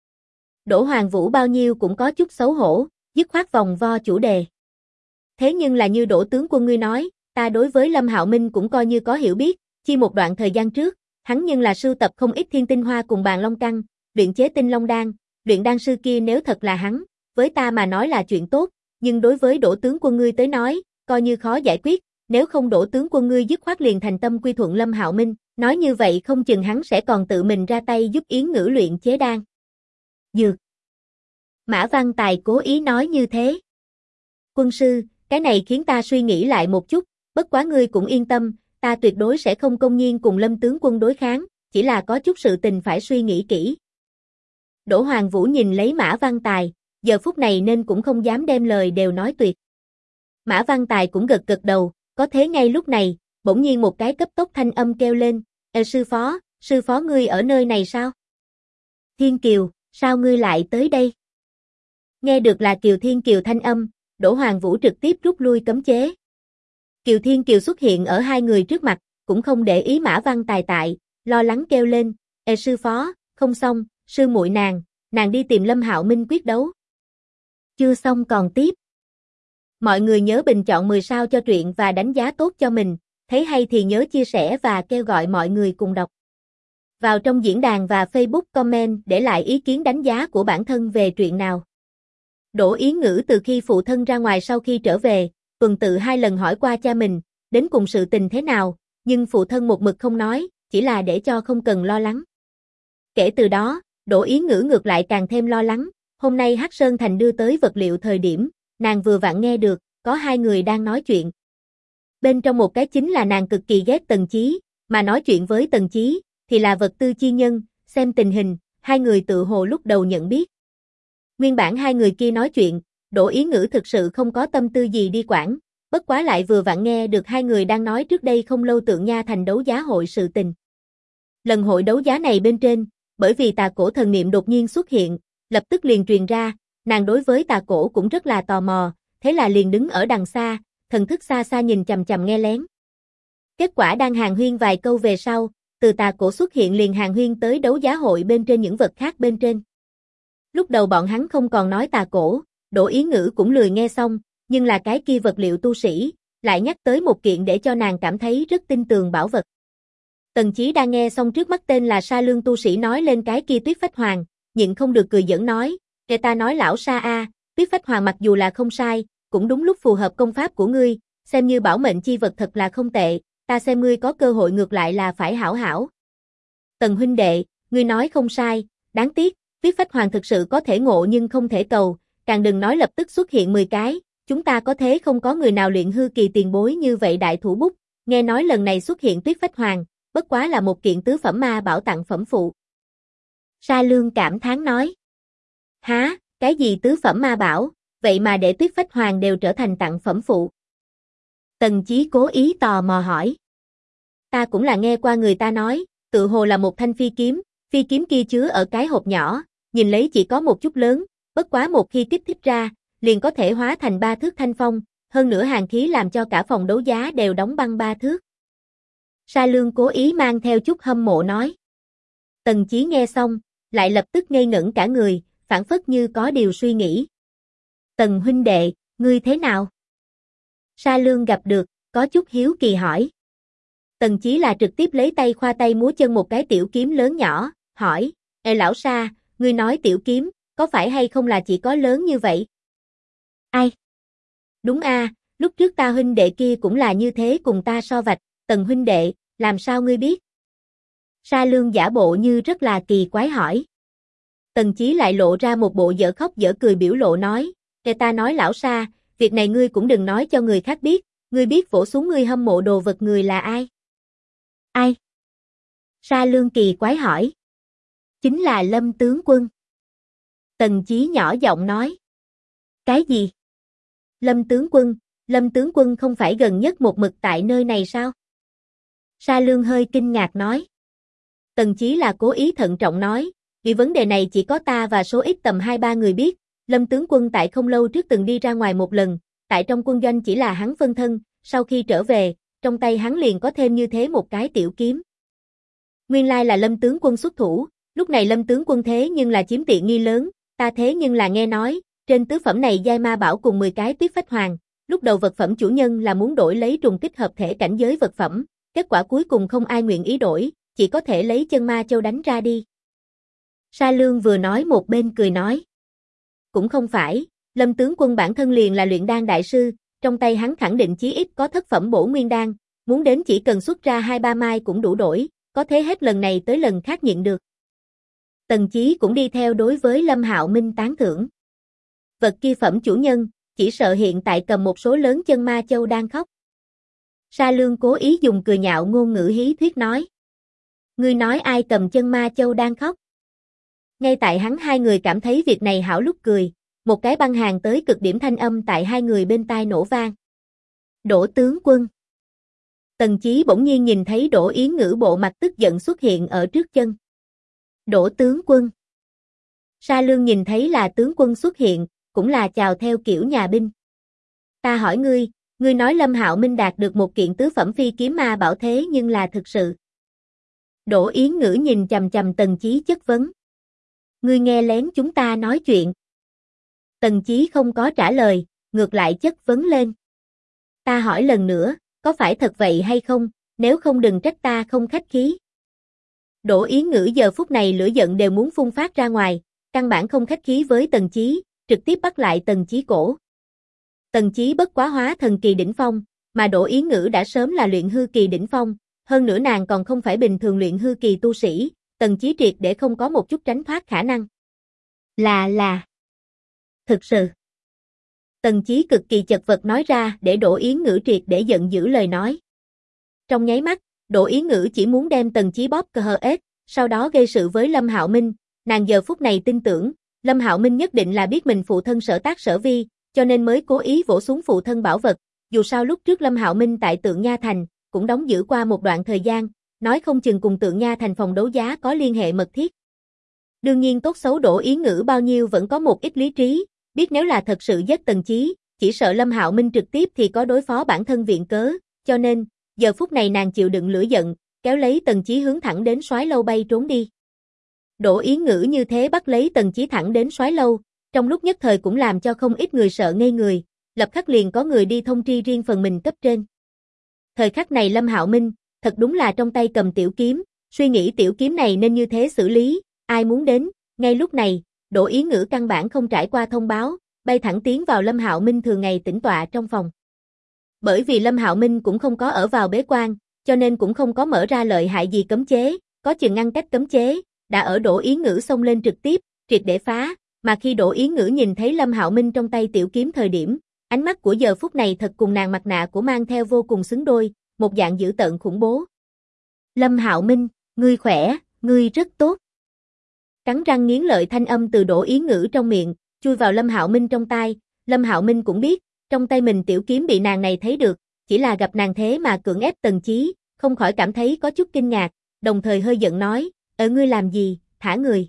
A: Đỗ Hoàng Vũ bao nhiêu cũng có chút xấu hổ, dứt khoát vòng vo chủ đề. Thế nhưng là như Đỗ tướng quân ngươi nói, ta đối với Lâm Hạo Minh cũng coi như có hiểu biết, chi một đoạn thời gian trước, hắn nhưng là sưu tập không ít thiên tinh hoa cùng bàn long căn, luyện chế tinh long đan, luyện đan sư kia nếu thật là hắn, với ta mà nói là chuyện tốt, nhưng đối với Đỗ tướng quân ngươi tới nói, coi như khó giải quyết, nếu không Đỗ tướng quân ngươi dứt khoát liền thành tâm quy thuận Lâm Hạo Minh, nói như vậy không chừng hắn sẽ còn tự mình ra tay giúp Yến Ngữ luyện chế đan. Dược. Mã Văn Tài cố ý nói như thế. Quân sư, cái này khiến ta suy nghĩ lại một chút, bất quá ngươi cũng yên tâm, ta tuyệt đối sẽ không công nhiên cùng Lâm tướng quân đối kháng, chỉ là có chút sự tình phải suy nghĩ kỹ. Đỗ Hoàng Vũ nhìn lấy Mã Văn Tài, giờ phút này nên cũng không dám đem lời đều nói tuyệt. Mã Văn Tài cũng gật gật đầu, có thế ngay lúc này, bỗng nhiên một cái cấp tốc thanh âm kêu lên, sư phó ngươi ở nơi này sao? Thiên Kiều, sao ngươi lại tới đây? Nghe được là Kiều Thiên Kiều thanh âm, Đỗ Hoàng Vũ trực tiếp rút lui cấm chế. Kiều Thiên Kiều xuất hiện ở hai người trước mặt, cũng không để ý Mã Văn Tài tại, lo lắng kêu lên, sư phó, không xong, sư muội nàng đi tìm Lâm Hạo Minh quyết đấu. Chưa xong còn tiếp. Mọi người nhớ bình chọn 10 sao cho truyện và đánh giá tốt cho mình, thấy hay thì nhớ chia sẻ và kêu gọi mọi người cùng đọc. Vào trong diễn đàn và Facebook comment để lại ý kiến đánh giá của bản thân về truyện nào. Đỗ Yến Ngữ từ khi phụ thân ra ngoài sau khi trở về, tuần tự 2 lần hỏi qua cha mình, đến cùng sự tình thế nào, nhưng phụ thân một mực không nói, chỉ là để cho không cần lo lắng. Kể từ đó, Đỗ Yến Ngữ ngược lại càng thêm lo lắng, hôm nay Hắc Sơn Thành đưa tới vật liệu thời điểm, nàng vừa vặn nghe được, có 2 người đang nói chuyện. Bên trong một cái chính là nàng cực kỳ ghét Tần Chí, mà nói chuyện với Tần Chí, thì là vật tư chi nhân, xem tình hình, 2 người tự hồ lúc đầu nhận biết. Nguyên bản 2 người kia nói chuyện, Đỗ Yến Ngữ thực sự không có tâm tư gì đi quản, bất quá lại vừa vặn nghe được 2 người đang nói trước đây không lâu Tượng Nha thành đấu giá hội sự tình. Lần hội đấu giá này bên trên, bởi vì tà cổ thần niệm đột nhiên xuất hiện, lập tức liền truyền ra, nàng đối với tà cổ cũng rất là tò mò, thế là liền đứng ở đằng xa, thần thức xa xa nhìn chằm chằm nghe lén. Kết quả đang hàn huyên vài câu về sau, từ tà cổ xuất hiện liền hàn huyên tới đấu giá hội bên trên những vật khác bên trên. Lúc đầu bọn hắn không còn nói tà cổ, Đỗ Yến Ngữ cũng lười nghe xong, nhưng là cái kia vật liệu tu sĩ, lại nhắc tới một kiện để cho nàng cảm thấy rất tin tường bảo vật. Tần Chí đang nghe xong trước mắt tên là Sa Lương tu sĩ nói lên cái kia Tuyết Phách Hoàng, nhịn không được cười giỡn nói, "Kẻ ta nói lão Sa a, Tuyết Phách Hoàng mặc dù là không sai, cũng đúng lúc phù hợp công pháp của ngươi, xem như bảo mệnh chi vật thật là không tệ, ta xem ngươi có cơ hội ngược lại là phải hảo hảo." Tần huynh đệ, ngươi nói không sai, đáng tiếc, Tuyết Phách Hoàng thực sự có thể ngộ nhưng không thể cầu, càng đừng nói lập tức xuất hiện 10 cái, chúng ta có thế không có người nào luyện hư kỳ tiền bối như vậy đại thủ bút, nghe nói lần này xuất hiện Tuyết Phách Hoàng, bất quá là một kiện tứ phẩm ma bảo tặng phẩm phụ. Sa Lương cảm thán nói. Há, cái gì tứ phẩm ma bảo, vậy mà để Tuyết Phách Hoàng đều trở thành tặng phẩm phụ. Tần Chí cố ý tò mò hỏi. Ta cũng là nghe qua người ta nói, tự hồ là một thanh phi kiếm kia chứa ở cái hộp nhỏ, nhìn lấy chỉ có một chút lớn, bất quá một khi kích thích ra, liền có thể hóa thành 3 thước thanh phong, hơn nữa hàn khí làm cho cả phòng đấu giá đều đóng băng 3 thước. Sa Lương cố ý mang theo chút hâm mộ nói. Tần Chí nghe xong, lại lập tức ngây ngẩn cả người, phảng phất như có điều suy nghĩ. Tần huynh đệ, ngươi thế nào? Sa Lương gặp được, có chút hiếu kỳ hỏi. Tần Chí là trực tiếp lấy tay khoa tay múa chân một cái tiểu kiếm lớn nhỏ, hỏi, Ê lão Sa, ngươi nói tiểu kiếm, có phải hay không là chỉ có lớn như vậy? Ai? Đúng a, lúc trước ta huynh đệ kia cũng là như thế cùng ta so vạch, Tần huynh đệ, làm sao ngươi biết? Sa Lương giả bộ như rất là kỳ quái hỏi. Tần Chí lại lộ ra một bộ dở khóc dở cười biểu lộ nói, Kể ta nói lão Sa, việc này ngươi cũng đừng nói cho người khác biết, ngươi biết vỗ xuống ngươi hâm mộ đồ vật người là ai? Ai? Sa Lương kỳ quái hỏi. Chính là Lâm tướng quân. Tần Chí nhỏ giọng nói. Cái gì? Lâm tướng quân không phải gần nhất một mực tại nơi này sao? Sa Lương hơi kinh ngạc nói. Tần Chí là cố ý thận trọng nói, vì vấn đề này chỉ có ta và số ít tầm 2-3 người biết, Lâm tướng quân tại không lâu trước từng đi ra ngoài một lần, tại trong quân doanh chỉ là hắn phân thân, sau khi trở về, trong tay hắn liền có thêm như thế một cái tiểu kiếm. Nguyên lai là Lâm tướng quân xuất thủ, lúc này Lâm tướng quân thế nhưng là chiếm tiện nghi lớn, ta thế nhưng là nghe nói, trên tứ phẩm này giai ma bảo cùng 10 cái tuyết phách hoàng, lúc đầu vật phẩm chủ nhân là muốn đổi lấy trùng kích hợp thể cảnh giới vật phẩm, kết quả cuối cùng không ai nguyện ý đổi, chỉ có thể lấy chân ma châu đánh ra đi. Sa Lương vừa nói một bên cười nói. Cũng không phải, Lâm tướng quân bản thân liền là luyện đan đại sư, trong tay hắn khẳng định chí ít có thất phẩm bổ nguyên đan, muốn đến chỉ cần xuất ra 2-3 mai cũng đủ đổi, có thế hết lần này tới lần khác nhịn được. Tần Chí cũng đi theo đối với Lâm Hạo Minh tán thưởng. Vật kia phẩm chủ nhân, chỉ sợ hiện tại cầm một số lớn chân ma châu đang khóc. Sa Lương cố ý dùng cười nhạo ngôn ngữ hí thuyết nói. Ngươi nói ai cầm chân ma châu đang khóc? Ngay tại hắn hai người cảm thấy việc này hảo lúc cười, một cái băng hàng tới cực điểm thanh âm tại hai người bên tai nổ vang. Đỗ tướng quân. Tần Chí bỗng nhiên nhìn thấy Đỗ Yến Ngữ bộ mặt tức giận xuất hiện ở trước chân. Đỗ tướng quân. Sa Lương nhìn thấy là tướng quân xuất hiện, cũng là chào theo kiểu nhà binh. Ta hỏi ngươi nói Lâm Hạo Minh đạt được một kiện tứ phẩm phi kiếm ma bảo thế nhưng là thực sự. Đỗ Yến Ngữ nhìn chằm chằm Tần Chí chất vấn. Ngươi nghe lén chúng ta nói chuyện. Tần Chí không có trả lời, ngược lại chất vấn lên. Ta hỏi lần nữa, có phải thật vậy hay không, nếu không đừng trách ta không khách khí. Đỗ Yến Ngữ giờ phút này lửa giận đều muốn phun phát ra ngoài, căn bản không khách khí với Tần Chí, trực tiếp bắt lại Tần Chí cổ. Tần Chí bất quá hóa thần kỳ đỉnh phong, mà Đỗ Yến Ngữ đã sớm là luyện hư kỳ đỉnh phong, hơn nữa nàng còn không phải bình thường luyện hư kỳ tu sĩ, Tần Chí triệt để không có một chút tránh thoát khả năng. Là. Thực sự. Tần Chí cực kỳ chật vật nói ra để Đỗ Yến Ngữ triệt để giận dữ lời nói. Trong nháy mắt, Đỗ Yến Ngữ chỉ muốn đem Tần Chí bóp cờ hờ ết, sau đó gây sự với Lâm Hạo Minh, nàng giờ phút này tin tưởng, Lâm Hạo Minh nhất định là biết mình phụ thân sở tác sở vi, cho nên mới cố ý vỗ xuống phụ thân bảo vật, dù sao lúc trước Lâm Hạo Minh tại Tượng Nha Thành, cũng đóng giữ qua một đoạn thời gian, nói không chừng cùng Tượng Nha Thành phòng đấu giá có liên hệ mật thiết. Đương nhiên tốt xấu Đỗ Yến Ngữ bao nhiêu vẫn có một ít lý trí, biết nếu là thật sự giết Tần Chí, chỉ sợ Lâm Hạo Minh trực tiếp thì có đối phó bản thân viện cớ, cho nên, giờ phút này nàng chịu đựng lửa giận, kéo lấy Tần Chí hướng thẳng đến Soái lâu bay trốn đi. Đỗ Yến Ngữ như thế bắt lấy Tần Chí thẳng đến Soái lâu, trong lúc nhất thời cũng làm cho không ít người sợ ngây người, lập khắc liền có người đi thông tri riêng phần mình cấp trên. Thời khắc này Lâm Hạo Minh, thật đúng là trong tay cầm tiểu kiếm, suy nghĩ tiểu kiếm này nên như thế xử lý, ai muốn đến, ngay lúc này, Đỗ Yến Ngữ căn bản không trải qua thông báo, bay thẳng tiến vào Lâm Hạo Minh thường ngày tĩnh tọa trong phòng. Bởi vì Lâm Hạo Minh cũng không có ở vào bế quan, cho nên cũng không có mở ra lợi hại gì cấm chế, có chừng ngăn cách cấm chế, đã ở Đỗ Yến Ngữ xông lên trực tiếp, triệt để phá, mà khi Đỗ Yến Ngữ nhìn thấy Lâm Hạo Minh trong tay tiểu kiếm thời điểm, ánh mắt của giờ phút này thật cùng nàng mặt nạ của mang theo vô cùng xứng đôi, một dạng dữ tợn khủng bố. Lâm Hạo Minh, ngươi khỏe, ngươi rất tốt. Cắn răng nghiến lợi thanh âm từ Đỗ Yến Ngữ trong miệng, chui vào Lâm Hạo Minh trong tai, Lâm Hạo Minh cũng biết, trong tay mình tiểu kiếm bị nàng này thấy được, chỉ là gặp nàng thế mà cưỡng ép Tần Chí, không khỏi cảm thấy có chút kinh ngạc, đồng thời hơi giận nói, ngươi làm gì, thả người.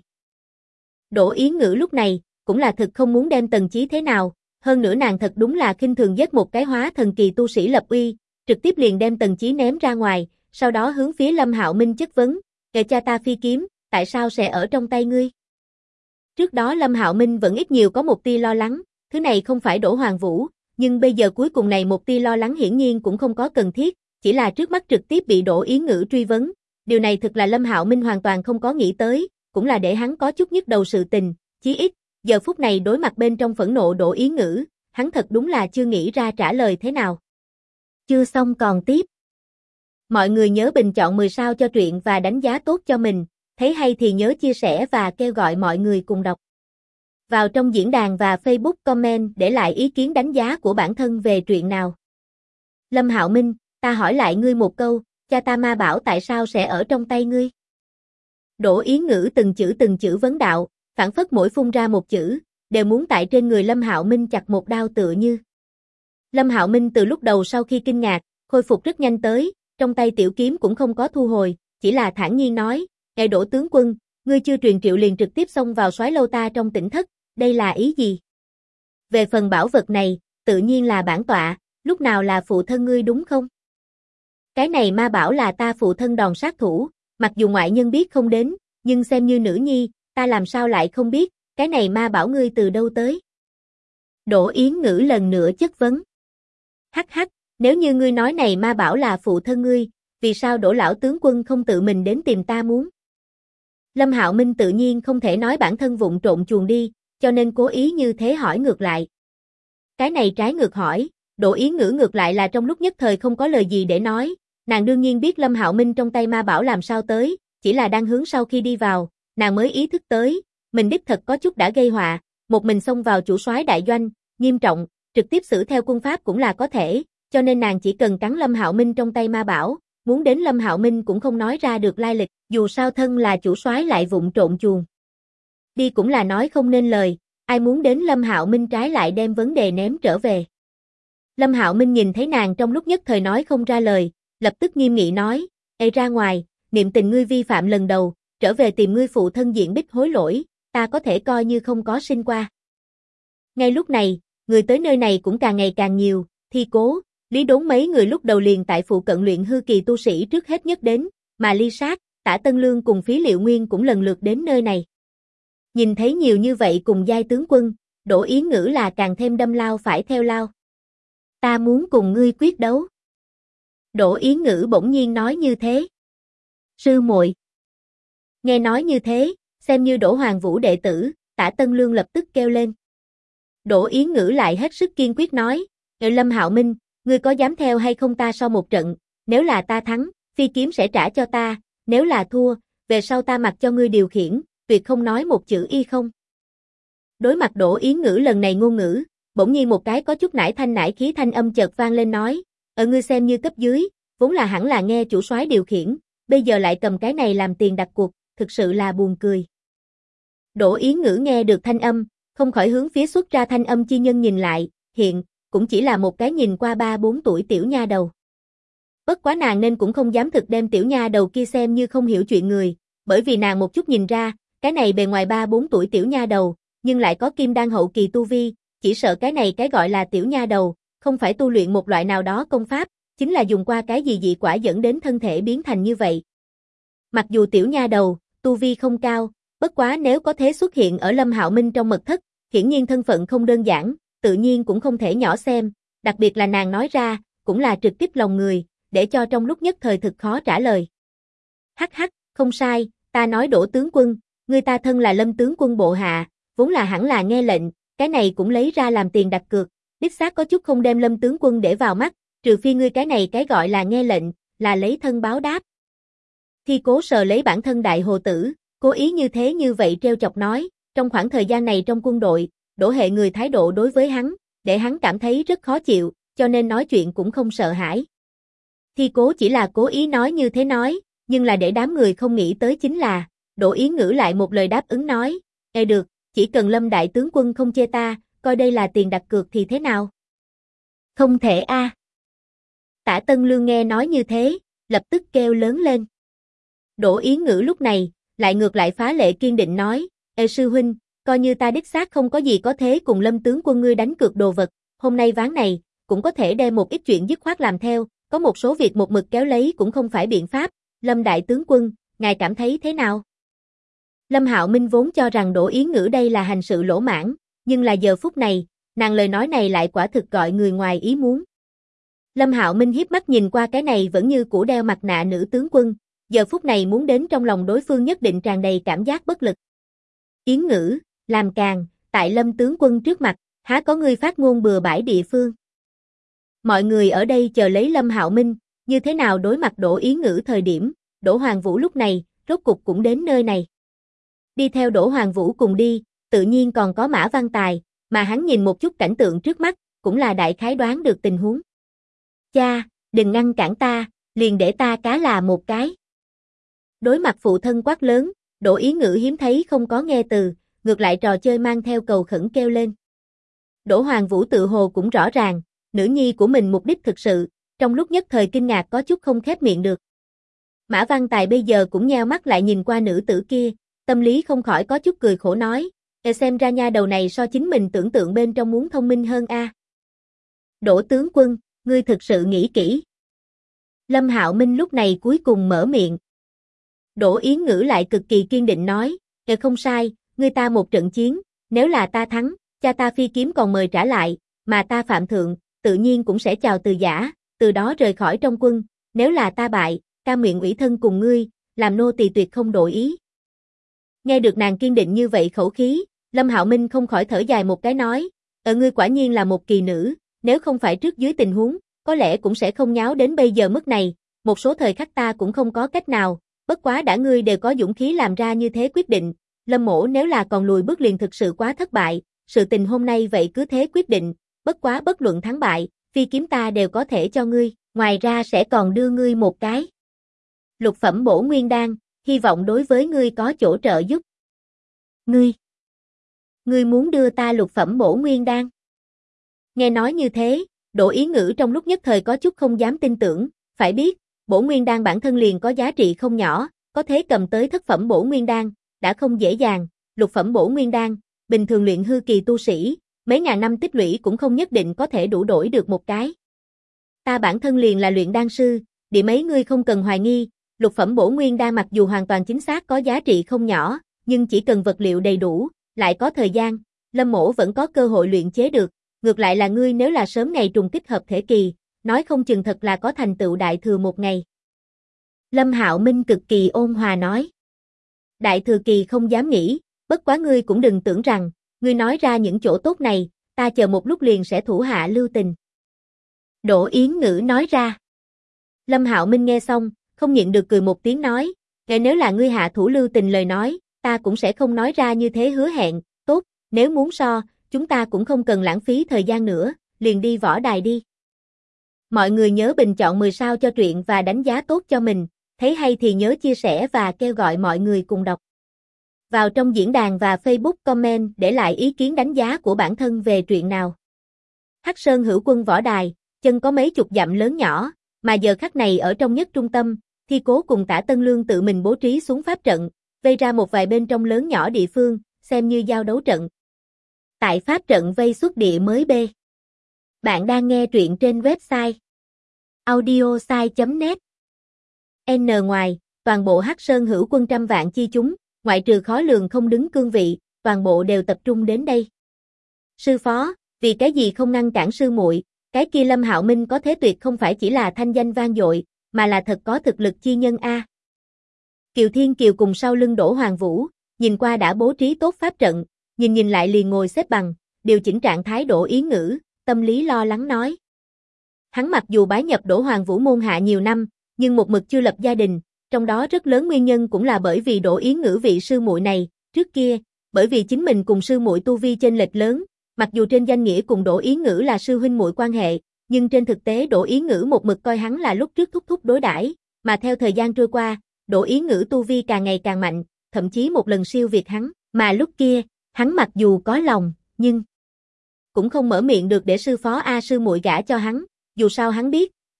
A: Đỗ Yến Ngữ lúc này, cũng là thực không muốn đem Tần Chí thế nào, hơn nữa nàng thật đúng là khinh thường giết một cái hóa thần kỳ tu sĩ lập uy, trực tiếp liền đem Tần Chí ném ra ngoài, sau đó hướng phía Lâm Hạo Minh chất vấn, cha ta phi kiếm, tại sao sẽ ở trong tay ngươi? Trước đó Lâm Hạo Minh vẫn ít nhiều có một tia lo lắng, thứ này không phải Đỗ Hoàng Vũ, nhưng bây giờ cuối cùng này một tia lo lắng hiển nhiên cũng không có cần thiết, chỉ là trước mắt trực tiếp bị Đỗ Yến Ngữ truy vấn, điều này thực là Lâm Hạo Minh hoàn toàn không có nghĩ tới, cũng là để hắn có chút nhức đầu sự tình, chí ít, giờ phút này đối mặt bên trong phẫn nộ Đỗ Yến Ngữ, hắn thật đúng là chưa nghĩ ra trả lời thế nào. Chưa xong còn tiếp. Mọi người nhớ bình chọn 10 sao cho truyện và đánh giá tốt cho mình, thấy hay thì nhớ chia sẻ và kêu gọi mọi người cùng đọc. Vào trong diễn đàn và Facebook comment để lại ý kiến đánh giá của bản thân về truyện nào. Lâm Hạo Minh, ta hỏi lại ngươi một câu, cha ta ma bảo tại sao sẽ ở trong tay ngươi? Đỗ Yến Ngữ từng chữ vấn đạo, phảng phất mỗi phun ra một chữ, đều muốn tại trên người Lâm Hạo Minh chặt một đao tựa như. Lâm Hạo Minh từ lúc đầu sau khi kinh ngạc, khôi phục rất nhanh tới, trong tay tiểu kiếm cũng không có thu hồi, chỉ là thản nhiên nói, ngài Đỗ tướng quân, ngươi chưa truyền triệu liền trực tiếp xông vào soái lâu ta trong tỉnh thất, đây là ý gì? Về phần bảo vật này, tự nhiên là bản tọa, lúc nào là phụ thân ngươi đúng không? Cái này ma bảo là ta phụ thân đòn sát thủ, mặc dù ngoại nhân biết không đến, nhưng xem như nữ nhi, ta làm sao lại không biết, cái này ma bảo ngươi từ đâu tới? Đỗ Yến Ngữ lần nữa chất vấn. Hắc hắc, nếu như ngươi nói này ma bảo là phụ thân ngươi, vì sao Đỗ lão tướng quân không tự mình đến tìm ta muốn? Lâm Hạo Minh tự nhiên không thể nói bản thân vụng trộn chuồn đi, cho nên cố ý như thế hỏi ngược lại. Cái này trái ngược hỏi, Đỗ Yến Ngữ ngược lại là trong lúc nhất thời không có lời gì để nói, nàng đương nhiên biết Lâm Hạo Minh trong tay ma bảo làm sao tới, chỉ là đang hướng sau khi đi vào, nàng mới ý thức tới, mình đích thật có chút đã gây họa, một mình xông vào chủ soái đại doanh, nghiêm trọng, trực tiếp xử theo quân pháp cũng là có thể, cho nên nàng chỉ cần cắn Lâm Hạo Minh trong tay ma bảo, muốn đến Lâm Hạo Minh cũng không nói ra được lai lịch, dù sao thân là chủ soái lại vụng trộn chuồn. Đi cũng là nói không nên lời, ai muốn đến Lâm Hạo Minh trái lại đem vấn đề ném trở về. Lâm Hạo Minh nhìn thấy nàng trong lúc nhất thời nói không ra lời, lập tức nghiêm nghị nói, ê ra ngoài, niệm tình ngươi vi phạm lần đầu, trở về tìm ngươi phụ thân diện bích hối lỗi, ta có thể coi như không có sinh qua. Ngay lúc này, người tới nơi này cũng càng ngày càng nhiều, Thi Cố, Lý Đốn mấy người lúc đầu liền tại phụ cận luyện hư kỳ tu sĩ trước hết nhất đến, mà Ly Sát, Tả Tân Lương cùng Phí Liệu Nguyên cũng lần lượt đến nơi này. Nhìn thấy nhiều như vậy cùng giai tướng quân, Đỗ Yến Ngữ là càng thêm đâm lao phải theo lao. Ta muốn cùng ngươi quyết đấu. Đỗ Yến Ngữ bỗng nhiên nói như thế. Sư muội. Nghe nói như thế, xem như Đỗ Hoàng Vũ đệ tử, Tả Tân Lương lập tức kêu lên. Đỗ Yến Ngữ lại hết sức kiên quyết nói, Lâm Hạo Minh, ngươi có dám theo hay không ta so một trận, nếu là ta thắng, phi kiếm sẽ trả cho ta, nếu là thua, về sau ta mặc cho ngươi điều khiển, tuyệt không nói một chữ y không. Đối mặt Đỗ Yến Ngữ lần này ngôn ngữ, bỗng nhiên một cái có chút nải thanh nải khí thanh âm chợt vang lên nói, ngươi xem như cấp dưới, vốn là hẳn là nghe chủ soái điều khiển, bây giờ lại cầm cái này làm tiền đặt cuộc, thực sự là buồn cười. Đỗ Yến Ngữ nghe được thanh âm, không khỏi hướng phía xuất ra thanh âm chi nhân nhìn lại, hiện, cũng chỉ là một cái nhìn qua 3-4 tuổi tiểu nha đầu. Bất quá nàng nên cũng không dám thực đem tiểu nha đầu kia xem như không hiểu chuyện người, bởi vì nàng một chút nhìn ra, cái này bề ngoài 3-4 tuổi tiểu nha đầu, nhưng lại có kim đan hậu kỳ tu vi, chỉ sợ cái này cái gọi là tiểu nha đầu, không phải tu luyện một loại nào đó công pháp, chính là dùng qua cái gì dị quả dẫn đến thân thể biến thành như vậy. Mặc dù tiểu nha đầu, tu vi không cao, bất quá nếu có thế xuất hiện ở Lâm Hạo Minh trong mật thất, hiển nhiên thân phận không đơn giản, tự nhiên cũng không thể nhỏ xem, đặc biệt là nàng nói ra, cũng là trực tiếp lòng người, để cho trong lúc nhất thời thực khó trả lời. Hắc hắc, không sai, ta nói Đỗ tướng quân, ngươi ta thân là Lâm tướng quân bộ hạ, vốn là hẳn là nghe lệnh, cái này cũng lấy ra làm tiền đặt cược, đích xác có chút không đem Lâm tướng quân để vào mắt, trừ phi ngươi cái này cái gọi là nghe lệnh, là lấy thân báo đáp. Thi Cố sờ lấy bản thân đại hồ tử, cố ý như vậy treo chọc nói, trong khoảng thời gian này trong quân đội, Đỗ hệ người thái độ đối với hắn, để hắn cảm thấy rất khó chịu, cho nên nói chuyện cũng không sợ hãi. Thi Cố chỉ là cố ý nói như thế nói, nhưng là để đám người không nghĩ tới chính là, Đỗ Yến Ngữ lại một lời đáp ứng nói, được, chỉ cần Lâm đại tướng quân không chê ta, coi đây là tiền đặt cược thì thế nào? Không thể a. Tả Tân Lương nghe nói như thế, lập tức kêu lớn lên. Đỗ Yến Ngữ lúc này, lại ngược lại phá lệ kiên định nói, Ê sư huynh, coi như ta đích xác không có gì có thế cùng Lâm tướng quân ngươi đánh cược đồ vật, hôm nay ván này, cũng có thể đem một ít chuyện dứt khoát làm theo, có một số việc một mực kéo lấy cũng không phải biện pháp, Lâm đại tướng quân, ngài cảm thấy thế nào? Lâm Hạo Minh vốn cho rằng Đỗ Yến Ngữ đây là hành sự lỗ mãng, nhưng là giờ phút này, nàng lời nói này lại quả thực gọi người ngoài ý muốn. Lâm Hạo Minh hiếp mắt nhìn qua cái này vẫn như cũ đeo mặt nạ nữ tướng quân, giờ phút này muốn đến trong lòng đối phương nhất định tràn đầy cảm giác bất lực. Yến Ngữ, làm càn, tại Lâm tướng quân trước mặt, há có ngươi phát ngôn bừa bãi địa phương. Mọi người ở đây chờ lấy Lâm Hạo Minh, như thế nào đối mặt Đỗ Yến Ngữ thời điểm, Đỗ Hoàng Vũ lúc này, rốt cục cũng đến nơi này. Đi theo Đỗ Hoàng Vũ cùng đi, tự nhiên còn có Mã Văn Tài, mà hắn nhìn một chút cảnh tượng trước mắt, cũng là đại khái đoán được tình huống. Cha, đừng ngăn cản ta, liền để ta cá là một cái. Đối mặt phụ thân quát lớn, Đỗ Yến Ngữ hiếm thấy không có nghe từ, ngược lại trò chơi mang theo cầu khẩn kêu lên. Đỗ Hoàng Vũ tự hồ cũng rõ ràng, nữ nhi của mình mục đích thực sự, trong lúc nhất thời kinh ngạc có chút không khép miệng được. Mã Văn Tài bây giờ cũng nheo mắt lại nhìn qua nữ tử kia, tâm lý không khỏi có chút cười khổ nói, xem ra nha đầu này so chính mình tưởng tượng bên trong muốn thông minh hơn a. Đỗ tướng quân, ngươi thực sự nghĩ kỹ. Lâm Hạo Minh lúc này cuối cùng mở miệng. Đỗ Yến Ngữ lại cực kỳ kiên định nói, không sai, ngươi ta một trận chiến, nếu là ta thắng, cha ta phi kiếm còn mời trả lại, mà ta phạm thượng, tự nhiên cũng sẽ chào từ giả, từ đó rời khỏi trong quân, nếu là ta bại, cam nguyện ủy thân cùng ngươi, làm nô tỳ tuyệt không đổi ý. Nghe được nàng kiên định như vậy khẩu khí, Lâm Hạo Minh không khỏi thở dài một cái nói, ngươi quả nhiên là một kỳ nữ, nếu không phải trước dưới tình huống, có lẽ cũng sẽ không nháo đến bây giờ mức này, một số thời khắc ta cũng không có cách nào, bất quá đã ngươi đều có dũng khí làm ra như thế quyết định, Lâm mỗ nếu là còn lùi bước liền thực sự quá thất bại, sự tình hôm nay vậy cứ thế quyết định, bất quá bất luận thắng bại, phi kiếm ta đều có thể cho ngươi, ngoài ra sẽ còn đưa ngươi một cái lục phẩm bổ nguyên đan, hy vọng đối với ngươi có chỗ trợ giúp. Ngươi muốn đưa ta lục phẩm bổ nguyên đan? Nghe nói như thế, Đỗ Yến Ngữ trong lúc nhất thời có chút không dám tin tưởng, phải biết, bổ nguyên đan bản thân liền có giá trị không nhỏ, có thế cầm tới thất phẩm bổ nguyên đan, đã không dễ dàng, lục phẩm bổ nguyên đan, bình thường luyện hư kỳ tu sĩ, mấy ngàn năm tích lũy cũng không nhất định có thể đủ đổi được một cái. Ta bản thân liền là luyện đan sư, điểm ấy ngươi không cần hoài nghi, lục phẩm bổ nguyên đan mặc dù hoàn toàn chính xác có giá trị không nhỏ, nhưng chỉ cần vật liệu đầy đủ, lại có thời gian, Lâm mỗ vẫn có cơ hội luyện chế được, ngược lại là ngươi nếu là sớm ngày trùng kích hợp thể kỳ, nói không chừng thật là có thành tựu đại thừa một ngày. Lâm Hạo Minh cực kỳ ôn hòa nói. Đại thừa kỳ không dám nghĩ, bất quá ngươi cũng đừng tưởng rằng, ngươi nói ra những chỗ tốt này, ta chờ một lúc liền sẽ thủ hạ lưu tình. Đỗ Yến Ngữ nói ra. Lâm Hạo Minh nghe xong, không nhịn được cười một tiếng nói, nếu là ngươi hạ thủ lưu tình lời nói, ta cũng sẽ không nói ra như thế hứa hẹn, tốt, nếu muốn so, chúng ta cũng không cần lãng phí thời gian nữa, liền đi võ đài đi. Mọi người nhớ bình chọn 10 sao cho truyện và đánh giá tốt cho mình, thấy hay thì nhớ chia sẻ và kêu gọi mọi người cùng đọc. Vào trong diễn đàn và Facebook comment để lại ý kiến đánh giá của bản thân về truyện nào. Hắc Sơn Hữu Quân võ đài, chân có mấy chục dặm lớn nhỏ, mà giờ khắc này ở trong nhất trung tâm, Thi Cố cùng Tả Tân Lương tự mình bố trí xuống pháp trận, vây ra một vài bên trong lớn nhỏ địa phương, xem như giao đấu trận. Tại pháp trận vây xuất địa mới B. Bạn đang nghe truyện trên website audiosai.net. Ngoài, toàn bộ Hắc Sơn Hữu Quân trăm vạn chi chúng, ngoại trừ khó lường không đứng cương vị, toàn bộ đều tập trung đến đây. Sư phó, vì cái gì không ngăn cản sư muội? Cái kia Lâm Hạo Minh có thế tuyệt không phải chỉ là thanh danh vang dội, mà là thật có thực lực chi nhân a. Kiều Thiên Kiều cùng sau lưng Đỗ Hoàng Vũ, nhìn qua đã bố trí tốt pháp trận, nhìn lại liền ngồi xếp bằng, điều chỉnh trạng thái Đỗ Yến Ngữ, tâm lý lo lắng nói. Hắn mặc dù bái nhập Đỗ Hoàng Vũ môn hạ nhiều năm, nhưng một mực chưa lập gia đình, trong đó rất lớn nguyên nhân cũng là bởi vì Đỗ Yến Ngữ vị sư muội này, trước kia, bởi vì chính mình cùng sư muội tu vi chênh lệch lớn, mặc dù trên danh nghĩa cùng Đỗ Yến Ngữ là sư huynh muội quan hệ, nhưng trên thực tế Đỗ Yến Ngữ một mực coi hắn là lúc trước thúc thúc đối đãi, mà theo thời gian trôi qua, Đỗ Yến Ngữ tu vi càng ngày càng mạnh, thậm chí một lần siêu việt hắn, mà lúc kia, hắn mặc dù có lòng, nhưng cũng không mở miệng được để sư phó sư muội gả cho hắn, dù sao hắn biết,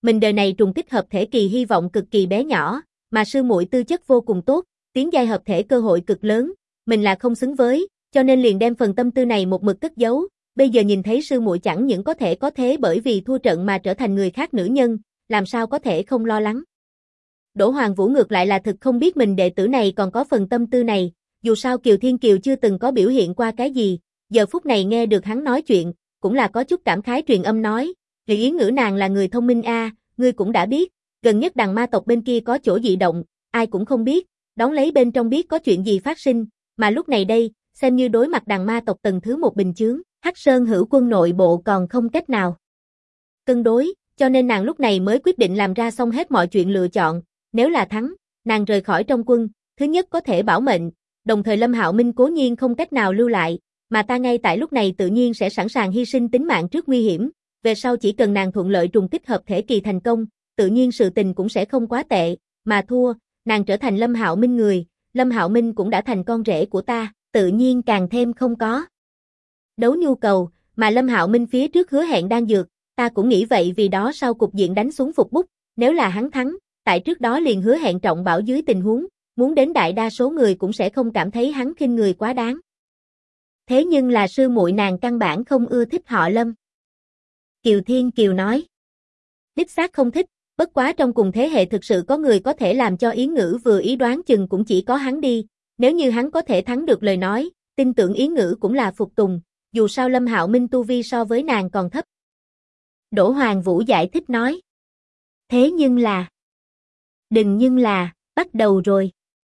A: Mình đời này trùng kích hợp thể kỳ hy vọng cực kỳ bé nhỏ, mà sư muội tư chất vô cùng tốt, tiến giai hợp thể cơ hội cực lớn, mình là không xứng với, cho nên liền đem phần tâm tư này một mực cất giấu, bây giờ nhìn thấy sư muội chẳng những có thể có thế bởi vì thua trận mà trở thành người khác nữ nhân, làm sao có thể không lo lắng. Đỗ Hoàng Vũ ngược lại là thực không biết mình đệ tử này còn có phần tâm tư này, dù sao Kiều Thiên Kiều chưa từng có biểu hiện qua cái gì, giờ phút này nghe được hắn nói chuyện, cũng là có chút cảm khái truyền âm nói, Lý Yến Ngữ nàng là người thông minh a, ngươi cũng đã biết, gần nhất đằng ma tộc bên kia có chỗ dị động, ai cũng không biết, đón lấy bên trong biết có chuyện gì phát sinh, mà lúc này đây, xem như đối mặt đằng ma tộc tầng thứ một bình chướng, Hắc Sơn Hữu Quân nội bộ còn không cách nào cân đối, cho nên nàng lúc này mới quyết định làm ra xong hết mọi chuyện lựa chọn, nếu là thắng, nàng rời khỏi trong quân, thứ nhất có thể bảo mệnh, đồng thời Lâm Hạo Minh cố nhiên không cách nào lưu lại, mà ta ngay tại lúc này tự nhiên sẽ sẵn sàng hy sinh tính mạng trước nguy hiểm, về sau chỉ cần nàng thuận lợi trùng kích hợp thể kỳ thành công, tự nhiên sự tình cũng sẽ không quá tệ, mà thua, nàng trở thành Lâm Hạo Minh người, Lâm Hạo Minh cũng đã thành con rể của ta, tự nhiên càng thêm không có đấu nhu cầu, mà Lâm Hạo Minh phía trước hứa hẹn đan dược, ta cũng nghĩ vậy vì đó sau cục diện đánh xuống phục bút, nếu là hắn thắng, tại trước đó liền hứa hẹn trọng bảo dưới tình huống, muốn đến đại đa số người cũng sẽ không cảm thấy hắn khinh người quá đáng. Thế nhưng là sư muội nàng căn bản không ưa thích họ Lâm. Kiều Thiên Kiều nói. Đích xác không thích, bất quá trong cùng thế hệ thực sự có người có thể làm cho Yến Ngữ vừa ý đoán chừng cũng chỉ có hắn đi, nếu như hắn có thể thắng được lời nói, tin tưởng Yến Ngữ cũng là phục tùng, dù sao Lâm Hạo Minh tu vi so với nàng còn thấp. Đỗ Hoàng Vũ giải thích nói. Thế nhưng là... Đừng nhưng là, bắt đầu rồi.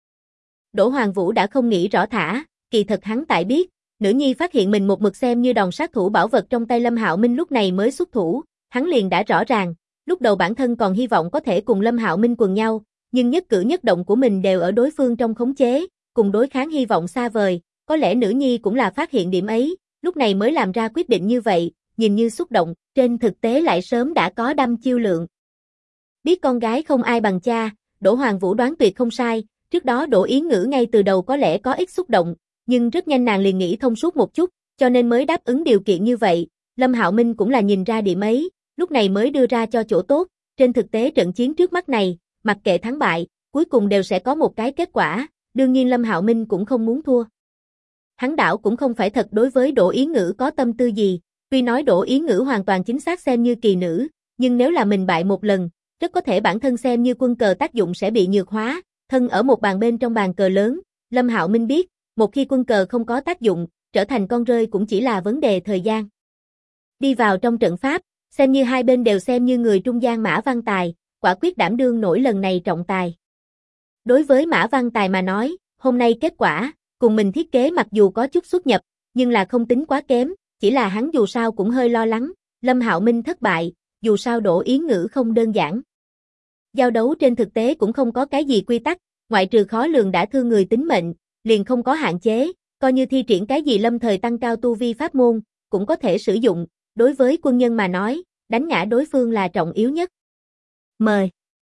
A: Đỗ Hoàng Vũ đã không nghĩ rõ thả, kỳ thật hắn tại biết, nữ nhi phát hiện mình một mực xem như đòn sát thủ bảo vật trong tay Lâm Hạo Minh lúc này mới xuất thủ, hắn liền đã rõ ràng, lúc đầu bản thân còn hy vọng có thể cùng Lâm Hạo Minh quần nhau, nhưng nhất cử nhất động của mình đều ở đối phương trong khống chế, cùng đối kháng hy vọng xa vời, có lẽ nữ nhi cũng là phát hiện điểm ấy, lúc này mới làm ra quyết định như vậy, nhìn như xúc động, trên thực tế lại sớm đã có đăm chiêu lượng. Biết con gái không ai bằng cha, Đỗ Hoàng Vũ đoán tuyệt không sai, trước đó Đỗ Yến Ngữ ngay từ đầu có lẽ có ít xúc động, nhưng rất nhanh nàng liền nghĩ thông suốt một chút, cho nên mới đáp ứng điều kiện như vậy, Lâm Hạo Minh cũng là nhìn ra điểm ấy, lúc này mới đưa ra cho chỗ tốt, trên thực tế trận chiến trước mắt này, mặc kệ thắng bại, cuối cùng đều sẽ có một cái kết quả, đương nhiên Lâm Hạo Minh cũng không muốn thua. Hắn đảo cũng không phải thật đối với Đỗ Yến Ngữ có tâm tư gì, tuy nói Đỗ Yến Ngữ hoàn toàn chính xác xem như kỳ nữ, nhưng nếu là mình bại một lần, rất có thể bản thân xem như quân cờ tác dụng sẽ bị nhược hóa, thân ở một bàn bên trong bàn cờ lớn, Lâm Hạo Minh biết, một khi quân cờ không có tác dụng, trở thành con rơi cũng chỉ là vấn đề thời gian. Đi vào trong trận pháp, xem như hai bên đều xem như người trung gian Mã Văn Tài, quả quyết đảm đương nổi lần này trọng tài. Đối với Mã Văn Tài mà nói, hôm nay kết quả, cùng mình thiết kế mặc dù có chút xuất nhập, nhưng là không tính quá kém, chỉ là hắn dù sao cũng hơi lo lắng, Lâm Hạo Minh thất bại, dù sao Đỗ Yến Ngữ không đơn giản. Giao đấu trên thực tế cũng không có cái gì quy tắc, ngoại trừ khó lường đã thương người tính mệnh, liền không có hạn chế, coi như thi triển cái gì lâm thời tăng cao tu vi pháp môn, cũng có thể sử dụng, đối với quân nhân mà nói, đánh ngã đối phương là trọng yếu nhất. Mời.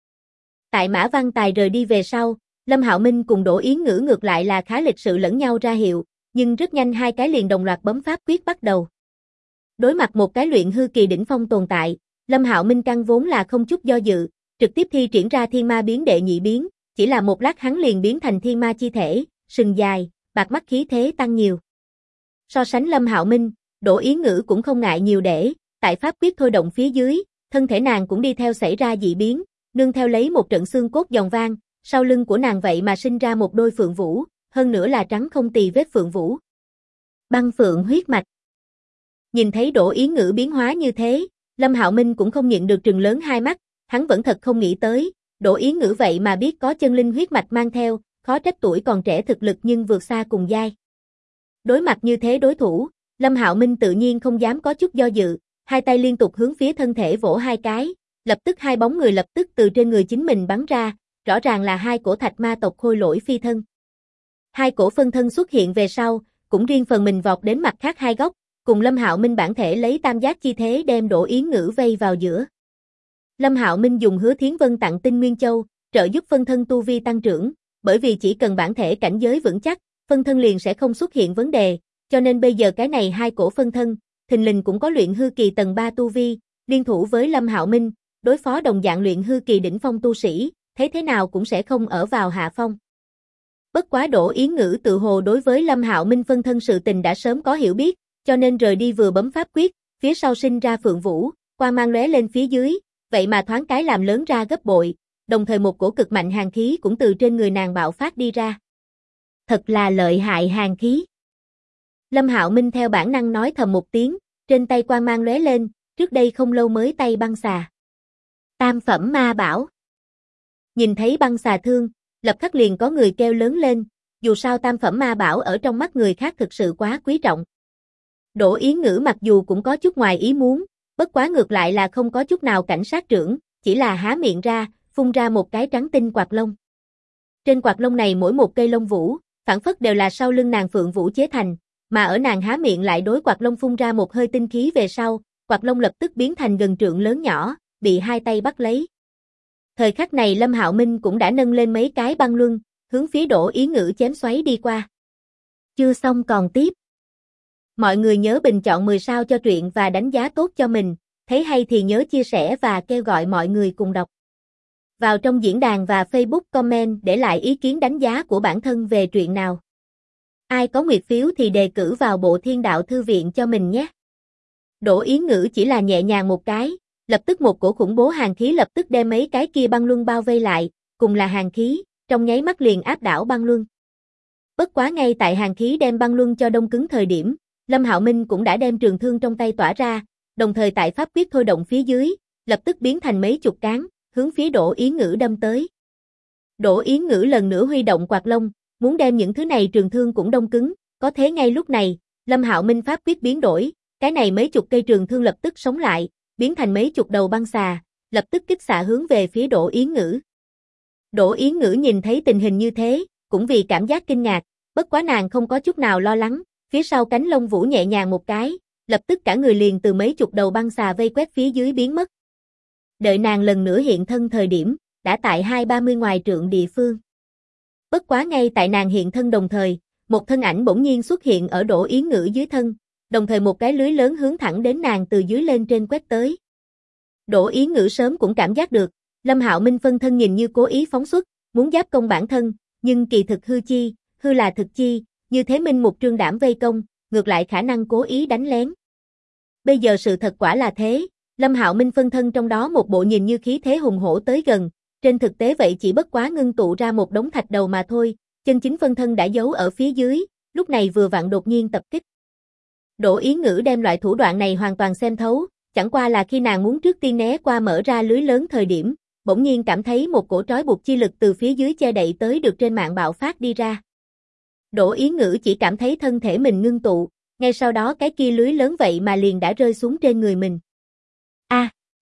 A: Tại Mã Văn Tài rời đi về sau, Lâm Hạo Minh cùng Đỗ Yến Ngữ ngược lại là khá lịch sự lẫn nhau ra hiệu, nhưng rất nhanh hai cái liền đồng loạt bấm pháp quyết bắt đầu. Đối mặt một cái luyện hư kỳ đỉnh phong tồn tại, Lâm Hạo Minh căn vốn là không chút do dự, trực tiếp thi triển ra thiên ma biến đệ nhị biến, chỉ là một lát hắn liền biến thành thiên ma chi thể, sừng dài, bạc mắt khí thế tăng nhiều. So sánh Lâm Hạo Minh, Đỗ Yến Ngữ cũng không ngại nhiều để, tại pháp quyết thôi động phía dưới, thân thể nàng cũng đi theo xảy ra dị biến, nương theo lấy một trận xương cốt giòn vang, sau lưng của nàng vậy mà sinh ra một đôi phượng vũ, hơn nữa là trắng không tì vết phượng vũ. Băng phượng huyết mạch. Nhìn thấy Đỗ Yến Ngữ biến hóa như thế, Lâm Hạo Minh cũng không nhịn được trừng lớn hai mắt, hắn vẫn thật không nghĩ tới, Đỗ Yến Ngữ vậy mà biết có chân linh huyết mạch mang theo, khó trách tuổi còn trẻ thực lực nhưng vượt xa cùng giai. Đối mặt như thế đối thủ, Lâm Hạo Minh tự nhiên không dám có chút do dự, hai tay liên tục hướng phía thân thể vỗ hai cái, lập tức hai bóng người lập tức từ trên người chính mình bắn ra, rõ ràng là hai cổ thạch ma tộc khôi lỗi phi thân. Hai cổ phân thân xuất hiện về sau, cũng riêng phần mình vọt đến mặt khác hai góc, cùng Lâm Hạo Minh bản thể lấy tam giác chi thế đem Đỗ Yến Ngữ vây vào giữa. Lâm Hạo Minh dùng Hứa Thiến Vân tặng Tinh Nguyên Châu, trợ giúp phân thân tu vi tăng trưởng, bởi vì chỉ cần bản thể cảnh giới vững chắc, phân thân liền sẽ không xuất hiện vấn đề, cho nên bây giờ cái này hai cổ phân thân, thình lình cũng có luyện hư kỳ tầng 3 tu vi, liên thủ với Lâm Hạo Minh, đối phó đồng dạng luyện hư kỳ đỉnh phong tu sĩ, thấy thế nào cũng sẽ không ở vào hạ phong. Bất quá Đỗ Yến Ngữ tự hồ đối với Lâm Hạo Minh phân thân sự tình đã sớm có hiểu biết, cho nên rời đi vừa bấm pháp quyết, phía sau sinh ra Phượng Vũ, quang mang lóe lên phía dưới, vậy mà thoáng cái làm lớn ra gấp bội, đồng thời một cổ cực mạnh hàn khí cũng từ trên người nàng bạo phát đi ra. Thật là lợi hại hàn khí. Lâm Hạo Minh theo bản năng nói thầm một tiếng, trên tay quang mang lóe lên, trước đây không lâu mới tay băng xà. Tam phẩm ma bảo. Nhìn thấy băng xà thương, lập khắc liền có người kêu lớn lên, dù sao tam phẩm ma bảo ở trong mắt người khác thực sự quá quý trọng. Đỗ Yến Ngữ mặc dù cũng có chút ngoài ý muốn, bất quá ngược lại là không có chút nào cảnh sát trưởng, chỉ là há miệng ra, phun ra một cái trắng tinh quạt lông. Trên quạt lông này mỗi một cây lông vũ, phảng phất đều là sau lưng nàng Phượng Vũ chế thành, mà ở nàng há miệng lại đối quạt lông phun ra một hơi tinh khí về sau, quạt lông lập tức biến thành gần trượng lớn nhỏ, bị hai tay bắt lấy. Thời khắc này Lâm Hạo Minh cũng đã nâng lên mấy cái băng luân, hướng phía Đỗ Yến Ngữ chém xoáy đi qua. Chưa xong còn tiếp. Mọi người nhớ bình chọn 10 sao cho truyện và đánh giá tốt cho mình, thấy hay thì nhớ chia sẻ và kêu gọi mọi người cùng đọc. Vào trong diễn đàn và Facebook comment để lại ý kiến đánh giá của bản thân về truyện nào. Ai có nguyệt phiếu thì đề cử vào bộ Thiên Đạo Thư Viện cho mình nhé. Đỗ Yến Ngữ chỉ là nhẹ nhàng một cái, lập tức một cổ khủng bố hàn khí lập tức đem mấy cái kia băng luân bao vây lại, cùng là hàn khí, trong nháy mắt liền áp đảo băng luân. Bất quá ngay tại hàn khí đem băng luân cho đông cứng thời điểm, Lâm Hạo Minh cũng đã đem trường thương trong tay tỏa ra, đồng thời tại pháp quyết thôi động phía dưới, lập tức biến thành mấy chục cán, hướng phía Đỗ Yến Ngữ đâm tới. Đỗ Yến Ngữ lần nữa huy động quạt lông, muốn đem những thứ này trường thương cũng đông cứng, có thế ngay lúc này, Lâm Hạo Minh pháp quyết biến đổi, cái này mấy chục cây trường thương lập tức sống lại, biến thành mấy chục đầu băng xà, lập tức kích xạ hướng về phía Đỗ Yến Ngữ. Đỗ Yến Ngữ nhìn thấy tình hình như thế, cũng vì cảm giác kinh ngạc, bất quá nàng không có chút nào lo lắng, phía sau cánh lông vũ nhẹ nhàng một cái, lập tức cả người liền từ mấy chục đầu băng xà vây quét phía dưới biến mất. Đợi nàng lần nữa hiện thân thời điểm, đã tại 2-30 ngoài trượng địa phương. Bất quá ngay tại nàng hiện thân đồng thời, một thân ảnh bỗng nhiên xuất hiện ở Đỗ Yến Ngữ dưới thân, đồng thời một cái lưới lớn hướng thẳng đến nàng từ dưới lên trên quét tới. Đỗ Yến Ngữ sớm cũng cảm giác được, Lâm Hạo Minh phân thân nhìn như cố ý phóng xuất, muốn giáp công bản thân, nhưng kỳ thực hư chi, hư là thực chi, như thế minh một trương đảm vây công, ngược lại khả năng cố ý đánh lén. Bây giờ sự thật quả là thế, Lâm Hạo Minh phân thân trong đó một bộ nhìn như khí thế hùng hổ tới gần, trên thực tế vậy chỉ bất quá ngưng tụ ra một đống thạch đầu mà thôi, chân chính phân thân đã giấu ở phía dưới, lúc này vừa vặn đột nhiên tập kích. Đỗ Yến Ngữ đem loại thủ đoạn này hoàn toàn xem thấu, chẳng qua là khi nàng muốn trước tiên né qua mở ra lưới lớn thời điểm, bỗng nhiên cảm thấy một cổ trói buộc chi lực từ phía dưới che đậy tới được trên mạng bạo phát đi ra. Đỗ Yến Ngữ chỉ cảm thấy thân thể mình ngưng tụ, ngay sau đó cái kia lưới lớn vậy mà liền đã rơi xuống trên người mình. A!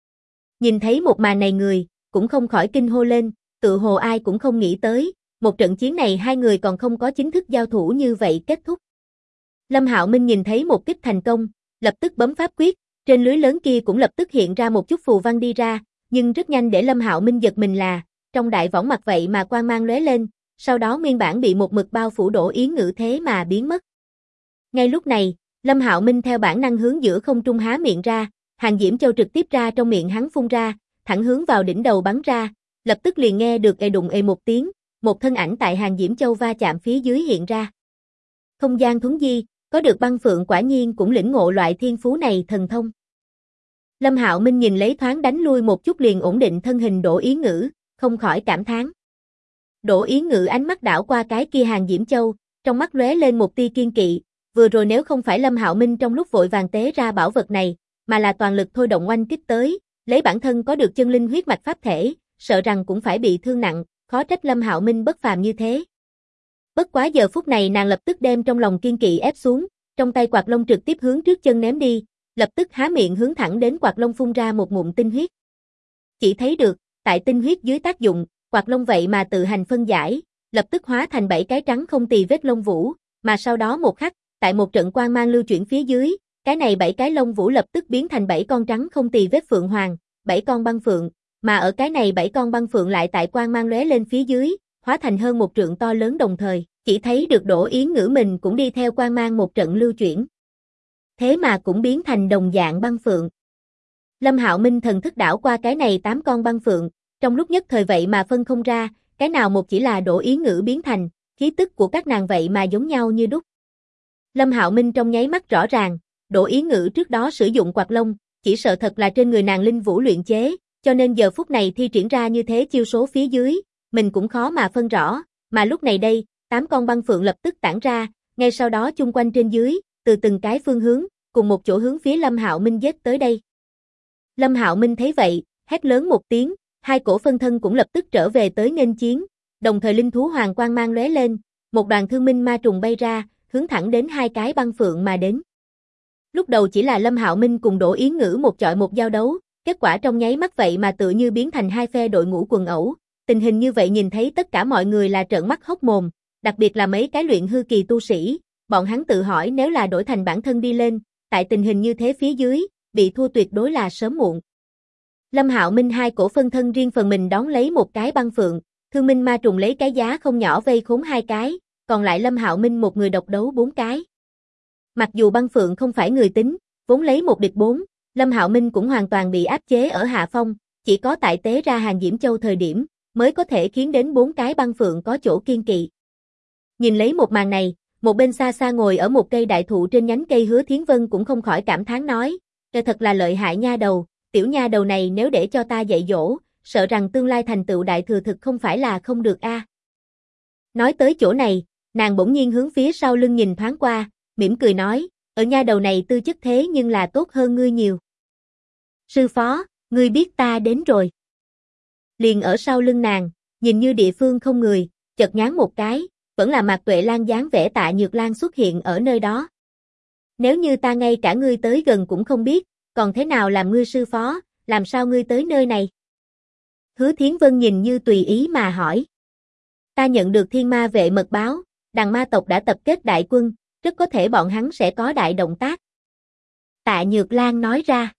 A: Nhìn thấy một màn này người, cũng không khỏi kinh hô lên, tự hồ ai cũng không nghĩ tới, một trận chiến này hai người còn không có chính thức giao thủ như vậy kết thúc. Lâm Hạo Minh nhìn thấy một kích thành công, lập tức bấm pháp quyết, trên lưới lớn kia cũng lập tức hiện ra một chút phù văn đi ra, nhưng rất nhanh để Lâm Hạo Minh giật mình là, trong đại võng mặt vậy mà quang mang lóe lên, sau đó nguyên bản bị một mực bao phủ Đỗ Yến Ngữ thế mà biến mất. Ngay lúc này, Lâm Hạo Minh theo bản năng hướng giữa không trung há miệng ra, Hàn Diễm Châu trực tiếp ra trong miệng hắn phun ra, thẳng hướng vào đỉnh đầu bắn ra, lập tức liền nghe được ê đùng ê một tiếng, một thân ảnh tại Hàn Diễm Châu va chạm phía dưới hiện ra. Không gian thuấn di, có được băng phượng quả nhiên cũng lĩnh ngộ loại thiên phú này thần thông. Lâm Hạo Minh nhìn lấy thoáng đánh lui một chút liền ổn định thân hình Đỗ Yến Ngữ, không khỏi cảm thán. Đỗ Yến Ngữ ánh mắt đảo qua cái kia Hàn Diễm Châu, trong mắt lóe lên một tia kiên kỵ, vừa rồi nếu không phải Lâm Hạo Minh trong lúc vội vàng tế ra bảo vật này, mà là toàn lực thôi động oanh kích tới, lấy bản thân có được chân linh huyết mạch pháp thể, sợ rằng cũng phải bị thương nặng, khó trách Lâm Hạo Minh bất phàm như thế. Bất quá giờ phút này nàng lập tức đem trong lòng kiên kỵ ép xuống, trong tay quạt lông trực tiếp hướng trước chân ném đi, lập tức há miệng hướng thẳng đến quạt lông phun ra một ngụm tinh huyết. Chỉ thấy được, tại tinh huyết dưới tác dụng, quạt lông vậy mà tự hành phân giải, lập tức hóa thành 7 cái trắng không tì vết lông vũ, mà sau đó một khắc, tại một trận quang mang lưu chuyển phía dưới, cái này 7 cái lông vũ lập tức biến thành 7 con trắng không tì vết phượng hoàng, 7 con băng phượng, mà ở cái này 7 con băng phượng lại tại quang mang lóe lên phía dưới, hóa thành hơn một trượng to lớn đồng thời, chỉ thấy được Đỗ Yến Ngữ mình cũng đi theo quang mang một trận lưu chuyển. Thế mà cũng biến thành đồng dạng băng phượng. Lâm Hạo Minh thần thức đảo qua cái này 8 con băng phượng, trong lúc nhất thời vậy mà phân không ra, cái nào một chỉ là Đỗ Ý Ngữ biến thành, khí tức của các nàng vậy mà giống nhau như đúc. Lâm Hạo Minh trong nháy mắt rõ ràng, Đỗ Ý Ngữ trước đó sử dụng quạt lông, chỉ sợ thật là trên người nàng linh vũ luyện chế, cho nên giờ phút này thi triển ra như thế chiêu số phía dưới, mình cũng khó mà phân rõ, mà lúc này đây, 8 con băng phượng lập tức tản ra, ngay sau đó chung quanh trên dưới, từ từng cái phương hướng, cùng một chỗ hướng phía Lâm Hạo Minh giết tới đây. Lâm Hạo Minh thấy vậy, hét lớn một tiếng, hai cổ phân thân cũng lập tức trở về tới nghênh chiến, đồng thời linh thú hoàng quang mang lóe lên, một đoàn thương minh ma trùng bay ra, hướng thẳng đến hai cái băng phượng mà đến. Lúc đầu chỉ là Lâm Hạo Minh cùng Đỗ Yến Ngữ một chọi một giao đấu, kết quả trong nháy mắt vậy mà tựa như biến thành hai phe đội ngũ quần ẩu, tình hình như vậy nhìn thấy tất cả mọi người là trợn mắt hốc mồm, đặc biệt là mấy cái luyện hư kỳ tu sĩ, bọn hắn tự hỏi nếu là đổi thành bản thân đi lên, tại tình hình như thế phía dưới, bị thua tuyệt đối là sớm muộn. Lâm Hạo Minh hai cổ phân thân riêng phần mình đón lấy một cái băng phượng, thương minh ma trùng lấy cái giá không nhỏ vây khốn hai cái, còn lại Lâm Hạo Minh một người độc đấu 4 cái. Mặc dù băng phượng không phải người tính, vốn lấy một địch 4, Lâm Hạo Minh cũng hoàn toàn bị áp chế ở hạ phong, chỉ có tại tế ra hàng Diễm Châu thời điểm, mới có thể khiến đến 4 cái băng phượng có chỗ kiên kỵ. Nhìn lấy một màn này, một bên xa xa ngồi ở một cây đại thụ trên nhánh cây Hứa Thiến Vân cũng không khỏi cảm thán nói, thật là lợi hại nha đầu, tiểu nha đầu này nếu để cho ta dạy dỗ, sợ rằng tương lai thành tựu đại thừa thực không phải là không được a. Nói tới chỗ này, nàng bỗng nhiên hướng phía sau lưng nhìn thoáng qua, mỉm cười nói, ở nha đầu này tư chất thế nhưng là tốt hơn ngươi nhiều. Sư phó, ngươi biết ta đến rồi. Liền ở sau lưng nàng, nhìn như địa phương không người, chợt nháng một cái, vẫn là Mạc Tuệ Lan dáng vẻ Tạ Nhược Lan xuất hiện ở nơi đó. Nếu như ta ngay cả ngươi tới gần cũng không biết, còn thế nào làm ngươi sư phó, làm sao ngươi tới nơi này? Hứa Thiến Vân nhìn như tùy ý mà hỏi. Ta nhận được Thiên Ma vệ mật báo, đằng ma tộc đã tập kết đại quân, rất có thể bọn hắn sẽ có đại động tác. Tạ Nhược Lan nói ra.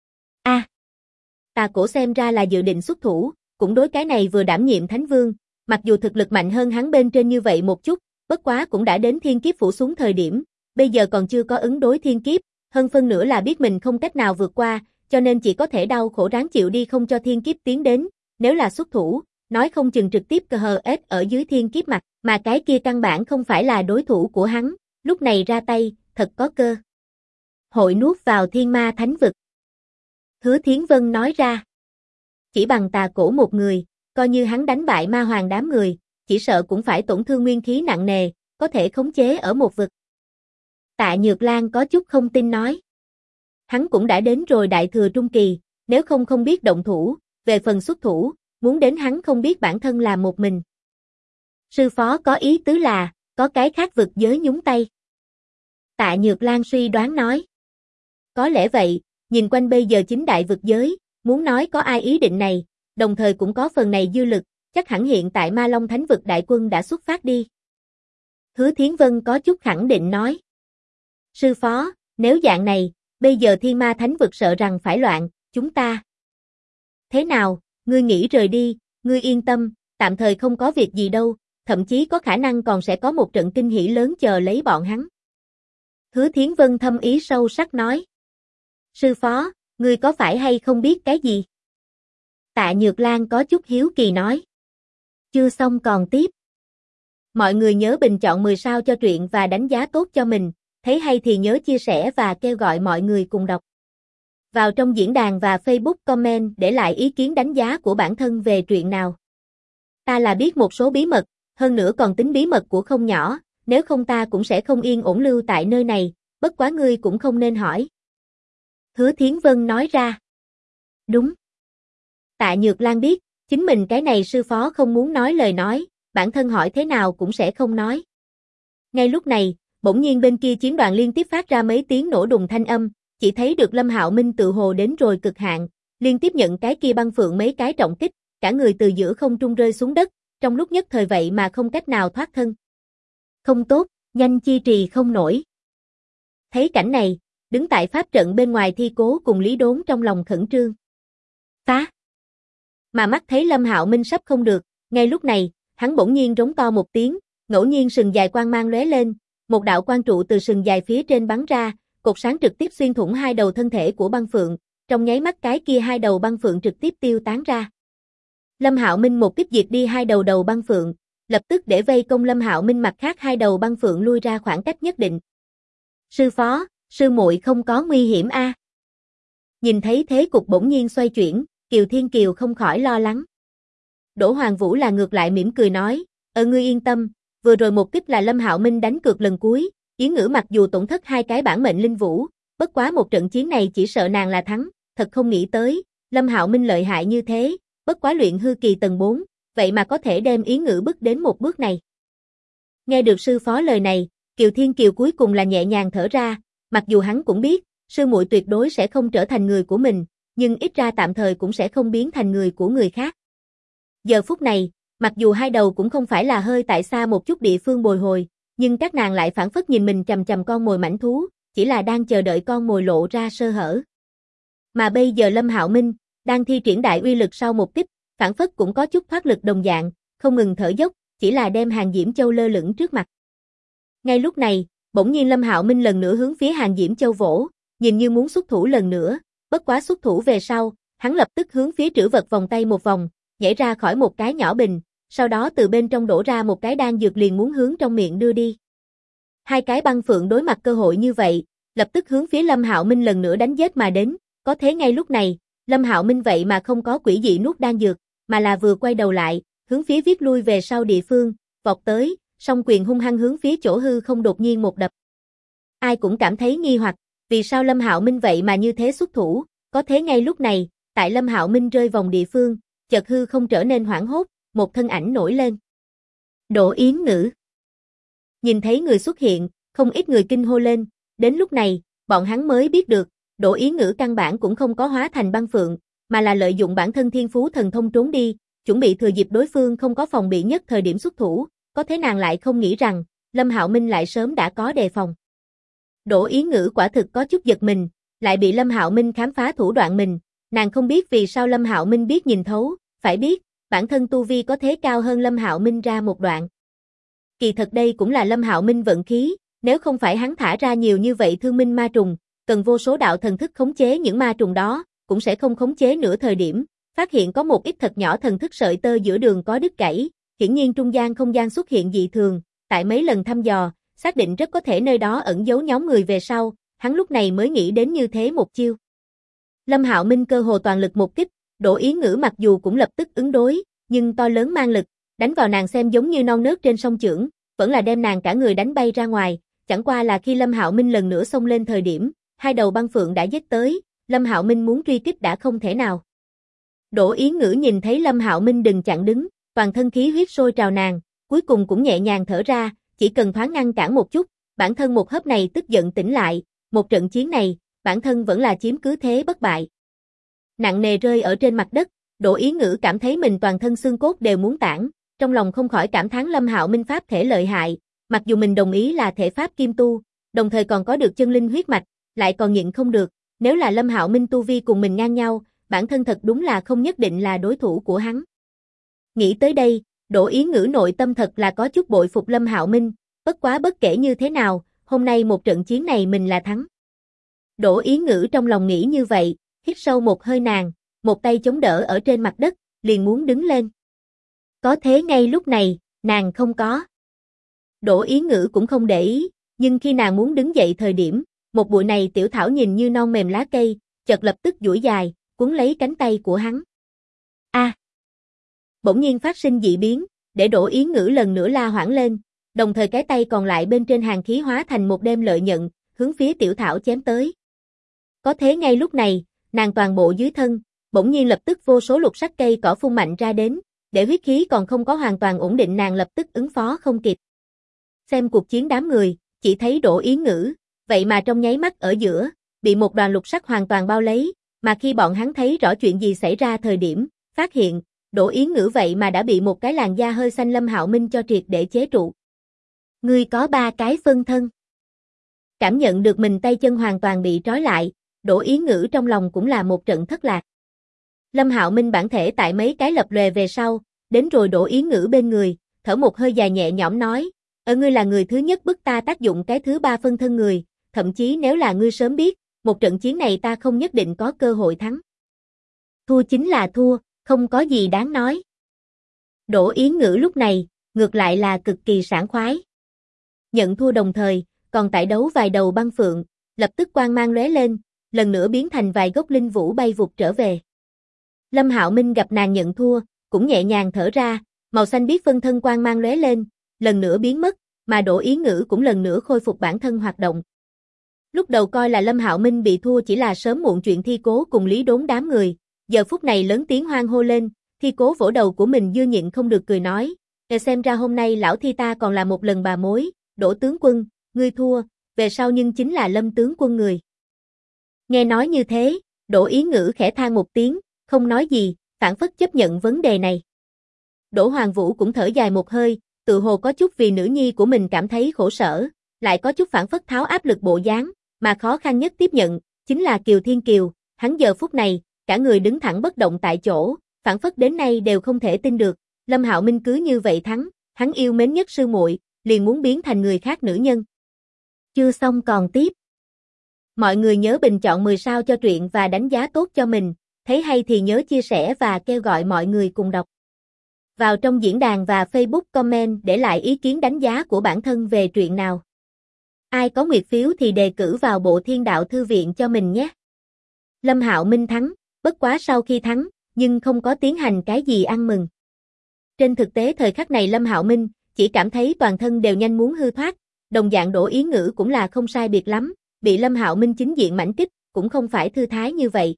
A: Tà Cổ xem ra là dự định xuất thủ, cũng đối cái này vừa đảm nhiệm Thánh Vương, mặc dù thực lực mạnh hơn hắn bên trên như vậy một chút, bất quá cũng đã đến thiên kiếp phủ xuống thời điểm, bây giờ còn chưa có ứng đối thiên kiếp, hơn phân nữa là biết mình không cách nào vượt qua, cho nên chỉ có thể đau khổ ráng chịu đi không cho thiên kiếp tiến đến, nếu là xuất thủ, nói không chừng trực tiếp CHS ở dưới thiên kiếp mặt, mà cái kia căn bản không phải là đối thủ của hắn, lúc này ra tay, thật có cơ. Hội nuốt vào Thiên Ma Thánh Vực. Hứa Thiến Vân nói ra. Chỉ bằng Tà Cổ một người, coi như hắn đánh bại ma hoàng đám người, chỉ sợ cũng phải tổn thương nguyên khí nặng nề, có thể khống chế ở một vực. Tạ Nhược Lan có chút không tin nói. Hắn cũng đã đến rồi đại thừa trung kỳ, nếu không biết động thủ, về phần xuất thủ, muốn đến hắn không biết bản thân là một mình. Sư phó có ý tứ là, có cái khác vực giới nhúng tay. Tạ Nhược Lan suy đoán nói. Có lẽ vậy, nhìn quanh bây giờ chính đại vực giới, muốn nói có ai ý định này, đồng thời cũng có phần này dư lực, chắc hẳn hiện tại Ma Long Thánh vực đại quân đã xuất phát đi. Hứa Thiến Vân có chút khẳng định nói. Sư phó, nếu dạng này, bây giờ Thiên Ma Thánh vực sợ rằng phải loạn, chúng ta. Thế nào, ngươi nghĩ rời đi, ngươi yên tâm, tạm thời không có việc gì đâu, thậm chí có khả năng còn sẽ có một trận kinh hỉ lớn chờ lấy bọn hắn. Hứa Thiến Vân thâm ý sâu sắc nói. Sư phó, ngươi có phải hay không biết cái gì? Tạ Nhược Lan có chút hiếu kỳ nói. Chưa xong còn tiếp. Mọi người nhớ bình chọn 10 sao cho truyện và đánh giá tốt cho mình, thấy hay thì nhớ chia sẻ và kêu gọi mọi người cùng đọc. Vào trong diễn đàn và Facebook comment để lại ý kiến đánh giá của bản thân về truyện nào. Ta là biết một số bí mật, hơn nữa còn tính bí mật của không nhỏ, nếu không ta cũng sẽ không yên ổn lưu tại nơi này, bất quá ngươi cũng không nên hỏi. Hứa Thiến Vân nói ra. Đúng. Tạ Nhược Lan biết, chính mình cái này sư phó không muốn nói lời nói, bản thân hỏi thế nào cũng sẽ không nói. Ngay lúc này, bỗng nhiên bên kia chiến đoàn liên tiếp phát ra mấy tiếng nổ đùng thanh âm, chỉ thấy được Lâm Hạo Minh tự hồ đến rồi cực hạn, liên tiếp nhận cái kia băng phượng mấy cái trọng kích, cả người từ giữa không trung rơi xuống đất, trong lúc nhất thời vậy mà không cách nào thoát thân. Không tốt, nhanh chi trì không nổi. Thấy cảnh này, đứng tại pháp trận bên ngoài Thi Cố cùng Lý Đốn trong lòng khẩn trương. Phá! Mà mắt thấy Lâm Hạo Minh sắp không được, ngay lúc này, hắn bỗng nhiên rống to một tiếng, ngẫu nhiên sừng dài quang mang lóe lên, một đạo quang trụ từ sừng dài phía trên bắn ra, cột sáng trực tiếp xuyên thủng hai đầu thân thể của băng phượng, trong nháy mắt cái kia hai đầu băng phượng trực tiếp tiêu tán ra. Lâm Hạo Minh một kích diệt đi hai đầu băng phượng, lập tức để vây công Lâm Hạo Minh mặt khác hai đầu băng phượng lui ra khoảng cách nhất định. Sư phó, sư muội không có nguy hiểm a? Nhìn thấy thế cục bỗng nhiên xoay chuyển, Kiều Thiên Kiều không khỏi lo lắng. Đỗ Hoàng Vũ là ngược lại mỉm cười nói, ngươi yên tâm, vừa rồi một kích là Lâm Hạo Minh đánh cược lần cuối, Yến Ngữ mặc dù tổn thất hai cái bản mệnh linh vũ, bất quá một trận chiến này chỉ sợ nàng là thắng, thật không nghĩ tới, Lâm Hạo Minh lợi hại như thế, bất quá luyện hư kỳ tầng 4, vậy mà có thể đem Yến Ngữ bước đến một bước này. Nghe được sư phó lời này, Kiều Thiên Kiều cuối cùng là nhẹ nhàng thở ra, mặc dù hắn cũng biết, sư muội tuyệt đối sẽ không trở thành người của mình, nhưng ít ra tạm thời cũng sẽ không biến thành người của người khác. Giờ phút này, mặc dù hai đầu cũng không phải là hơi tại xa một chút địa phương bồi hồi, nhưng các nàng lại phản phất nhìn mình chằm chằm con mồi mãnh thú, chỉ là đang chờ đợi con mồi lộ ra sơ hở. Mà bây giờ Lâm Hạo Minh, đang thi triển đại uy lực sau một kích, phản phất cũng có chút thoát lực đồng dạng, không ngừng thở dốc, chỉ là đem Hàng Diễm Châu lơ lửng trước mặt. Ngay lúc này, bỗng nhiên Lâm Hạo Minh lần nữa hướng phía Hàng Diễm Châu vỗ, nhìn như muốn xuất thủ lần nữa, bất quá xuất thủ về sau, hắn lập tức hướng phía trữ vật vòng tay một vòng, nhảy ra khỏi một cái nhỏ bình, sau đó từ bên trong đổ ra một cái đan dược liền muốn hướng trong miệng đưa đi. Hai cái băng phượng đối mặt cơ hội như vậy, lập tức hướng phía Lâm Hạo Minh lần nữa đánh giết mà đến, có thế ngay lúc này, Lâm Hạo Minh vậy mà không có quỷ dị nuốt đan dược, mà là vừa quay đầu lại, hướng phía viết lui về sau địa phương, vọt tới, song quyền hung hăng hướng phía chỗ hư không đột nhiên một đập. Ai cũng cảm thấy nghi hoặc, vì sao Lâm Hạo Minh vậy mà như thế xuất thủ, có thế ngay lúc này, tại Lâm Hạo Minh rơi vòng địa phương, chợt hư không trở nên hoảng hốt, một thân ảnh nổi lên. Đỗ Yến Ngữ. Nhìn thấy người xuất hiện, không ít người kinh hô lên, đến lúc này, bọn hắn mới biết được, Đỗ Yến Ngữ căn bản cũng không có hóa thành băng phượng, mà là lợi dụng bản thân thiên phú thần thông trốn đi, chuẩn bị thừa dịp đối phương không có phòng bị nhất thời điểm xuất thủ, có thế nàng lại không nghĩ rằng, Lâm Hạo Minh lại sớm đã có đề phòng. Đỗ Yến Ngữ quả thực có chút giật mình, lại bị Lâm Hạo Minh khám phá thủ đoạn mình, nàng không biết vì sao Lâm Hạo Minh biết nhìn thấu, phải biết, bản thân tu vi có thế cao hơn Lâm Hạo Minh ra một đoạn. Kỳ thật đây cũng là Lâm Hạo Minh vận khí, nếu không phải hắn thả ra nhiều như vậy thương minh ma trùng, cần vô số đạo thần thức khống chế những ma trùng đó, cũng sẽ không khống chế nửa thời điểm, phát hiện có một ít thật nhỏ thần thức sợi tơ giữa đường có đứt gãy, hiển nhiên trung gian không gian xuất hiện dị thường, tại mấy lần thăm dò, xác định rất có thể nơi đó ẩn giấu nhóm người về sau, hắn lúc này mới nghĩ đến như thế một chiêu. Lâm Hạo Minh cơ hồ toàn lực một kích, Đỗ Yến Ngữ mặc dù cũng lập tức ứng đối, nhưng to lớn mang lực, đánh vào nàng xem giống như non nớt trên sông chưởng, vẫn là đem nàng cả người đánh bay ra ngoài, chẳng qua là khi Lâm Hạo Minh lần nữa xông lên thời điểm, hai đầu băng phượng đã giết tới, Lâm Hạo Minh muốn truy kích đã không thể nào. Đỗ Yến Ngữ nhìn thấy Lâm Hạo Minh đừng chặn đứng, toàn thân khí huyết sôi trào nàng, cuối cùng cũng nhẹ nhàng thở ra, chỉ cần thoáng ngăn cản một chút, bản thân một hớp này tức giận tỉnh lại, một trận chiến này, bản thân vẫn là chiếm cứ thế bất bại. Nặng nề rơi ở trên mặt đất, Đỗ Yến Ngữ cảm thấy mình toàn thân xương cốt đều muốn tản, trong lòng không khỏi cảm thán Lâm Hạo Minh pháp thể lợi hại, mặc dù mình đồng ý là thể pháp kim tu, đồng thời còn có được chân linh huyết mạch, lại còn nhịn không được, nếu là Lâm Hạo Minh tu vi cùng mình ngang nhau, bản thân thật đúng là không nhất định là đối thủ của hắn. Nghĩ tới đây, Đỗ Yến Ngữ nội tâm thật là có chút bội phục Lâm Hạo Minh, bất quá bất kể như thế nào, hôm nay một trận chiến này mình là thắng. Đỗ Yến Ngữ trong lòng nghĩ như vậy, hít sâu một hơi nàng, một tay chống đỡ ở trên mặt đất, liền muốn đứng lên. Có thế ngay lúc này, nàng không có. Đỗ Yến Ngữ cũng không để ý, nhưng khi nàng muốn đứng dậy thời điểm, một bụi này tiểu thảo nhìn như non mềm lá cây, chợt lập tức duỗi dài, cuốn lấy cánh tay của hắn. A! Bỗng nhiên phát sinh dị biến, để Đỗ Yến Ngữ lần nữa la hoảng lên, đồng thời cái tay còn lại bên trên hàn khí hóa thành một đêm lợi nhận, hướng phía tiểu thảo chém tới. Có thế ngay lúc này, nàng toàn bộ dưới thân, bỗng nhiên lập tức vô số lục sắc cây cỏ phun mạnh ra đến, để huyết khí còn không có hoàn toàn ổn định nàng lập tức ứng phó không kịp. Xem cuộc chiến đám người, chỉ thấy Đỗ Yến Ngữ, vậy mà trong nháy mắt ở giữa, bị một đoàn lục sắc hoàn toàn bao lấy, mà khi bọn hắn thấy rõ chuyện gì xảy ra thời điểm, phát hiện, Đỗ Yến Ngữ vậy mà đã bị một cái làn da hơi xanh Lâm Hạo Minh cho triệt để chế trụ. Ngươi có 3 cái phân thân. Cảm nhận được mình tay chân hoàn toàn bị trói lại, Đỗ Yến Ngữ trong lòng cũng là một trận thất lạc. Lâm Hạo Minh bản thể tại mấy cái lập lòe về sau, đến rồi Đỗ Yến Ngữ bên người, thở một hơi dài nhẹ nhõm nói, ngươi là người thứ nhất bức ta tác dụng cái thứ 3 phân thân người, thậm chí nếu là ngươi sớm biết, một trận chiến này ta không nhất định có cơ hội thắng. Thua chính là thua, không có gì đáng nói. Đỗ Yến Ngữ lúc này, ngược lại là cực kỳ sảng khoái. Nhận thua đồng thời, còn tải đấu vài đầu băng phượng, lập tức quang mang lóe lên, lần nữa biến thành vài gốc linh vũ bay vụt trở về. Lâm Hạo Minh gặp nàng nhận thua, cũng nhẹ nhàng thở ra, màu xanh biếc phân thân quang mang lóe lên, lần nữa biến mất, mà Đỗ Yến Ngữ cũng lần nữa khôi phục bản thân hoạt động. Lúc đầu coi là Lâm Hạo Minh bị thua chỉ là sớm muộn chuyện Thi Cố cùng Lý Đốn đám người, giờ phút này lớn tiếng hoan hô lên, Thi Cố vỗ đầu của mình dưa nhịn không được cười nói, xem ra hôm nay lão Thi ta còn là một lần bà mối, Đỗ tướng quân, ngươi thua, về sau nhưng chính là Lâm tướng quân người. Nghe nói như thế, Đỗ Yến Ngữ khẽ than một tiếng, không nói gì, phản phất chấp nhận vấn đề này. Đỗ Hoàng Vũ cũng thở dài một hơi, tự hồ có chút vì nữ nhi của mình cảm thấy khổ sở, lại có chút phản phất tháo áp lực bộ dáng, mà khó khăn nhất tiếp nhận, chính là Kiều Thiên Kiều, hắn giờ phút này, cả người đứng thẳng bất động tại chỗ, phản phất đến nay đều không thể tin được, Lâm Hạo Minh cứ như vậy thắng, hắn yêu mến nhất sư muội, liền muốn biến thành người khác nữ nhân. Chưa xong còn tiếp. Mọi người nhớ bình chọn 10 sao cho truyện và đánh giá tốt cho mình, thấy hay thì nhớ chia sẻ và kêu gọi mọi người cùng đọc. Vào trong diễn đàn và Facebook comment để lại ý kiến đánh giá của bản thân về truyện nào. Ai có nguyệt phiếu thì đề cử vào Bộ Thiên Đạo Thư Viện cho mình nhé. Lâm Hạo Minh thắng, bất quá sau khi thắng, nhưng không có tiến hành cái gì ăn mừng. Trên thực tế thời khắc này Lâm Hạo Minh chỉ cảm thấy toàn thân đều nhanh muốn hư thoát, đồng dạng Đỗ Yến Ngữ cũng là không sai biệt lắm, bị Lâm Hạo Minh chính diện mãnh kích, cũng không phải thư thái như vậy.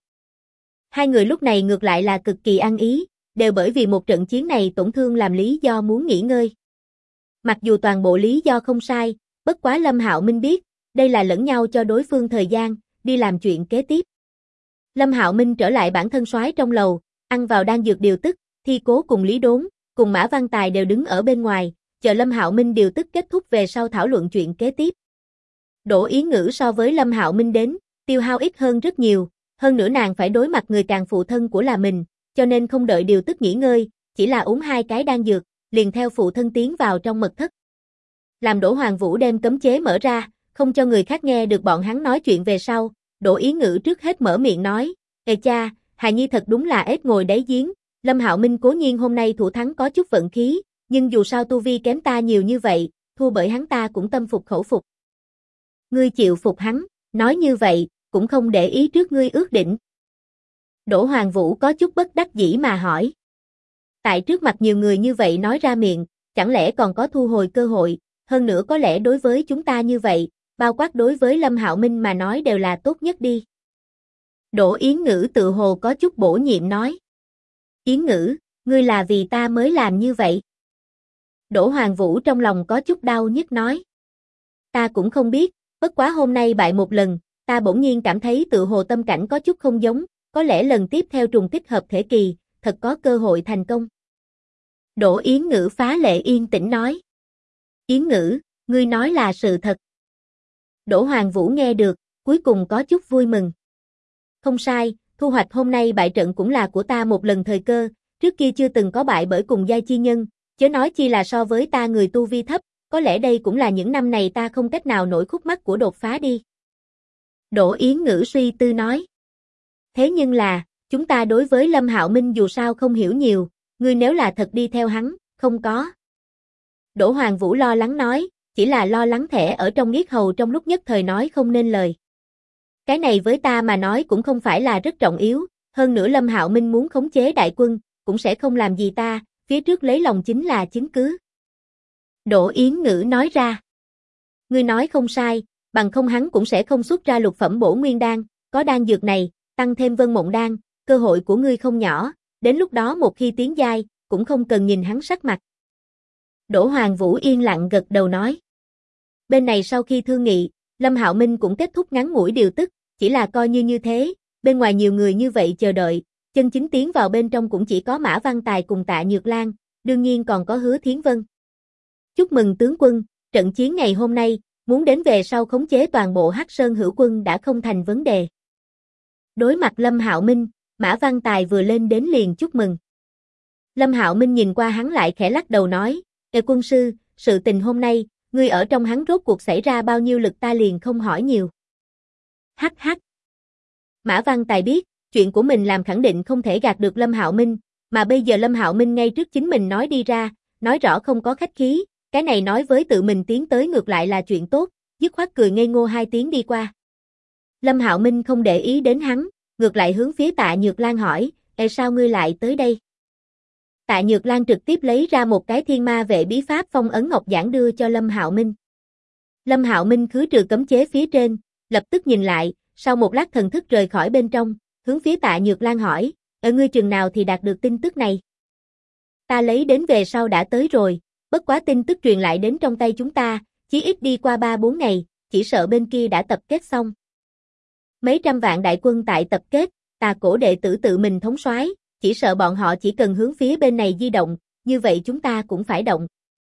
A: Hai người lúc này ngược lại là cực kỳ ăn ý, đều bởi vì một trận chiến này tổn thương làm lý do muốn nghỉ ngơi. Mặc dù toàn bộ lý do không sai, bất quá Lâm Hạo Minh biết, đây là lẫn nhau cho đối phương thời gian, đi làm chuyện kế tiếp. Lâm Hạo Minh trở lại bản thân soái trong lầu, ăn vào đan dược điều tức, Thi Cố cùng Lý Đốn, cùng Mã Văn Tài đều đứng ở bên ngoài, chờ Lâm Hạo Minh điều tức kết thúc về sau thảo luận chuyện kế tiếp. Đỗ Yến Ngữ so với Lâm Hạo Minh đến, tiêu hao ít hơn rất nhiều, hơn nữa nàng phải đối mặt người càng phụ thân của là mình, cho nên không đợi điều tức nghỉ ngơi, chỉ là uống 2 cái đan dược, liền theo phụ thân tiến vào trong mật thất. Làm Đỗ Hoàng Vũ đem cấm chế mở ra, không cho người khác nghe được bọn hắn nói chuyện về sau, Đỗ Yến Ngữ trước hết mở miệng nói, "Ê cha, hài nhi thật đúng là ếch ngồi đáy giếng, Lâm Hạo Minh cố nhiên hôm nay thủ thắng có chút vận khí, nhưng dù sao tu vi kém ta nhiều như vậy, thua bởi hắn ta cũng tâm phục khẩu phục. Ngươi chịu phục hắn, nói như vậy, cũng không để ý trước ngươi ước định." Đỗ Hoàng Vũ có chút bất đắc dĩ mà hỏi. Tại trước mặt nhiều người như vậy nói ra miệng, chẳng lẽ còn có thu hồi cơ hội, hơn nữa có lẽ đối với chúng ta như vậy, bao quát đối với Lâm Hạo Minh mà nói đều là tốt nhất đi. Đỗ Yến Ngữ tự hồ có chút bổ nhiệm nói. Yến Ngữ, ngươi là vì ta mới làm như vậy. Đỗ Hoàng Vũ trong lòng có chút đau nhức nói. Ta cũng không biết, bất quá hôm nay bại một lần, ta bỗng nhiên cảm thấy tự hồ tâm cảnh có chút không giống, có lẽ lần tiếp theo trùng kích hợp thể kỳ, thật có cơ hội thành công. Đỗ Yến Ngữ phá lệ yên tĩnh nói. Yến Ngữ, ngươi nói là sự thật. Đỗ Hoàng Vũ nghe được, cuối cùng có chút vui mừng. Không sai, thu hoạch hôm nay bại trận cũng là của ta một lần thời cơ, trước kia chưa từng có bại bởi cùng giai chi nhân, chớ nói chi là so với ta người tu vi thấp, có lẽ đây cũng là những năm này ta không cách nào nổi khúc mắc của đột phá đi. Đỗ Yến Ngữ suy tư nói. Thế nhưng là, chúng ta đối với Lâm Hạo Minh dù sao không hiểu nhiều, ngươi nếu là thật đi theo hắn, không có. Đỗ Hoàng Vũ lo lắng nói, chỉ là lo lắng thẻ ở trong yết hầu trong lúc nhất thời nói không nên lời. Cái này với ta mà nói cũng không phải là rất trọng yếu, hơn nữa Lâm Hạo Minh muốn khống chế đại quân, cũng sẽ không làm gì ta, phía trước lấy lòng chính là chứng cứ. Đỗ Yến Ngữ nói ra. Ngươi nói không sai, bằng không hắn cũng sẽ không xuất ra lục phẩm bổ nguyên đan, có đan dược này, tăng thêm vân mộng đan, cơ hội của ngươi không nhỏ, đến lúc đó một khi tiến giai, cũng không cần nhìn hắn sắc mặt. Đỗ Hoàng Vũ yên lặng gật đầu nói. Bên này sau khi thương nghị, Lâm Hạo Minh cũng kết thúc ngắn ngủi điều tức, chỉ là coi như thế, bên ngoài nhiều người như vậy chờ đợi, chân chính tiến vào bên trong cũng chỉ có Mã Văn Tài cùng Tạ Nhược Lan, đương nhiên còn có Hứa Thiến Vân. Chúc mừng tướng quân, trận chiến ngày hôm nay, muốn đến về sau khống chế toàn bộ Hắc Sơn Hữu Quân đã không thành vấn đề. Đối mặt Lâm Hạo Minh, Mã Văn Tài vừa lên đến liền chúc mừng. Lâm Hạo Minh nhìn qua hắn lại khẽ lắc đầu nói, Ê quân sư, sự tình hôm nay, ngươi ở trong hắn rốt cuộc xảy ra bao nhiêu lực ta liền không hỏi nhiều. Hắc hắc, Mã Văn Tài biết, chuyện của mình làm khẳng định không thể gạt được Lâm Hạo Minh, mà bây giờ Lâm Hạo Minh ngay trước chính mình nói đi ra, nói rõ không có khách khí, cái này nói với tự mình tiến tới ngược lại là chuyện tốt, dứt khoát cười ngây ngô 2 tiếng đi qua. Lâm Hạo Minh không để ý đến hắn, ngược lại hướng phía Tạ Nhược Lan hỏi, sao ngươi lại tới đây? Tạ Nhược Lan trực tiếp lấy ra một cái Thiên Ma Vệ bí pháp phong ấn ngọc giản đưa cho Lâm Hạo Minh. Lâm Hạo Minh khứ trừ cấm chế phía trên, lập tức nhìn lại, sau một lát thần thức rời khỏi bên trong, hướng phía Tạ Nhược Lan hỏi, ở ngươi chừng nào thì đạt được tin tức này? Ta lấy đến về sau đã tới rồi, bất quá tin tức truyền lại đến trong tay chúng ta, chí ít đi qua 3-4 ngày, chỉ sợ bên kia đã tập kết xong. Mấy trăm vạn đại quân tại tập kết, Tà Cổ đệ tử tự mình thống soái, chỉ sợ bọn họ chỉ cần hướng phía bên này di động, như vậy chúng ta cũng phải động.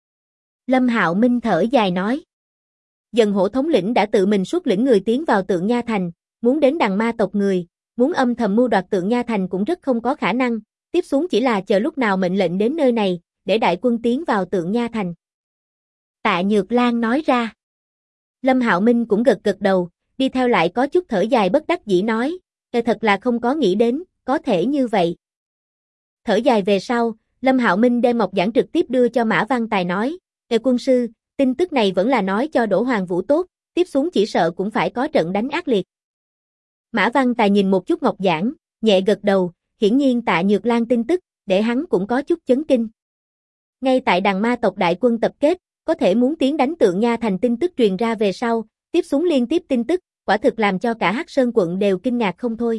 A: Lâm Hạo Minh thở dài nói. Dần Hổ thống lĩnh đã tự mình xuất lĩnh người tiến vào Tượng Nha Thành, muốn đến Đằng Ma tộc người, muốn âm thầm mưu đoạt Tượng Nha Thành cũng rất không có khả năng, tiếp xuống chỉ là chờ lúc nào mệnh lệnh đến nơi này, để đại quân tiến vào Tượng Nha Thành. Tạ Nhược Lan nói ra. Lâm Hạo Minh cũng gật gật đầu, đi theo lại có chút thở dài bất đắc dĩ nói, thật là không có nghĩ đến, có thể như vậy. Thở dài về sau, Lâm Hạo Minh đem ngọc giản trực tiếp đưa cho Mã Văn Tài nói, quân sư, tin tức này vẫn là nói cho Đỗ Hoàng Vũ tốt, tiếp xuống chỉ sợ cũng phải có trận đánh ác liệt. Mã Văn Tài nhìn một chút ngọc giản, nhẹ gật đầu, hiển nhiên Tạ Nhược Lan tin tức, để hắn cũng có chút chấn kinh. Ngay tại Đằng Ma tộc đại quân tập kết, có thể muốn tiến đánh Tượng Nha Thành tin tức truyền ra về sau, tiếp xuống liên tiếp tin tức, quả thực làm cho cả Hắc Sơn quận đều kinh ngạc không thôi.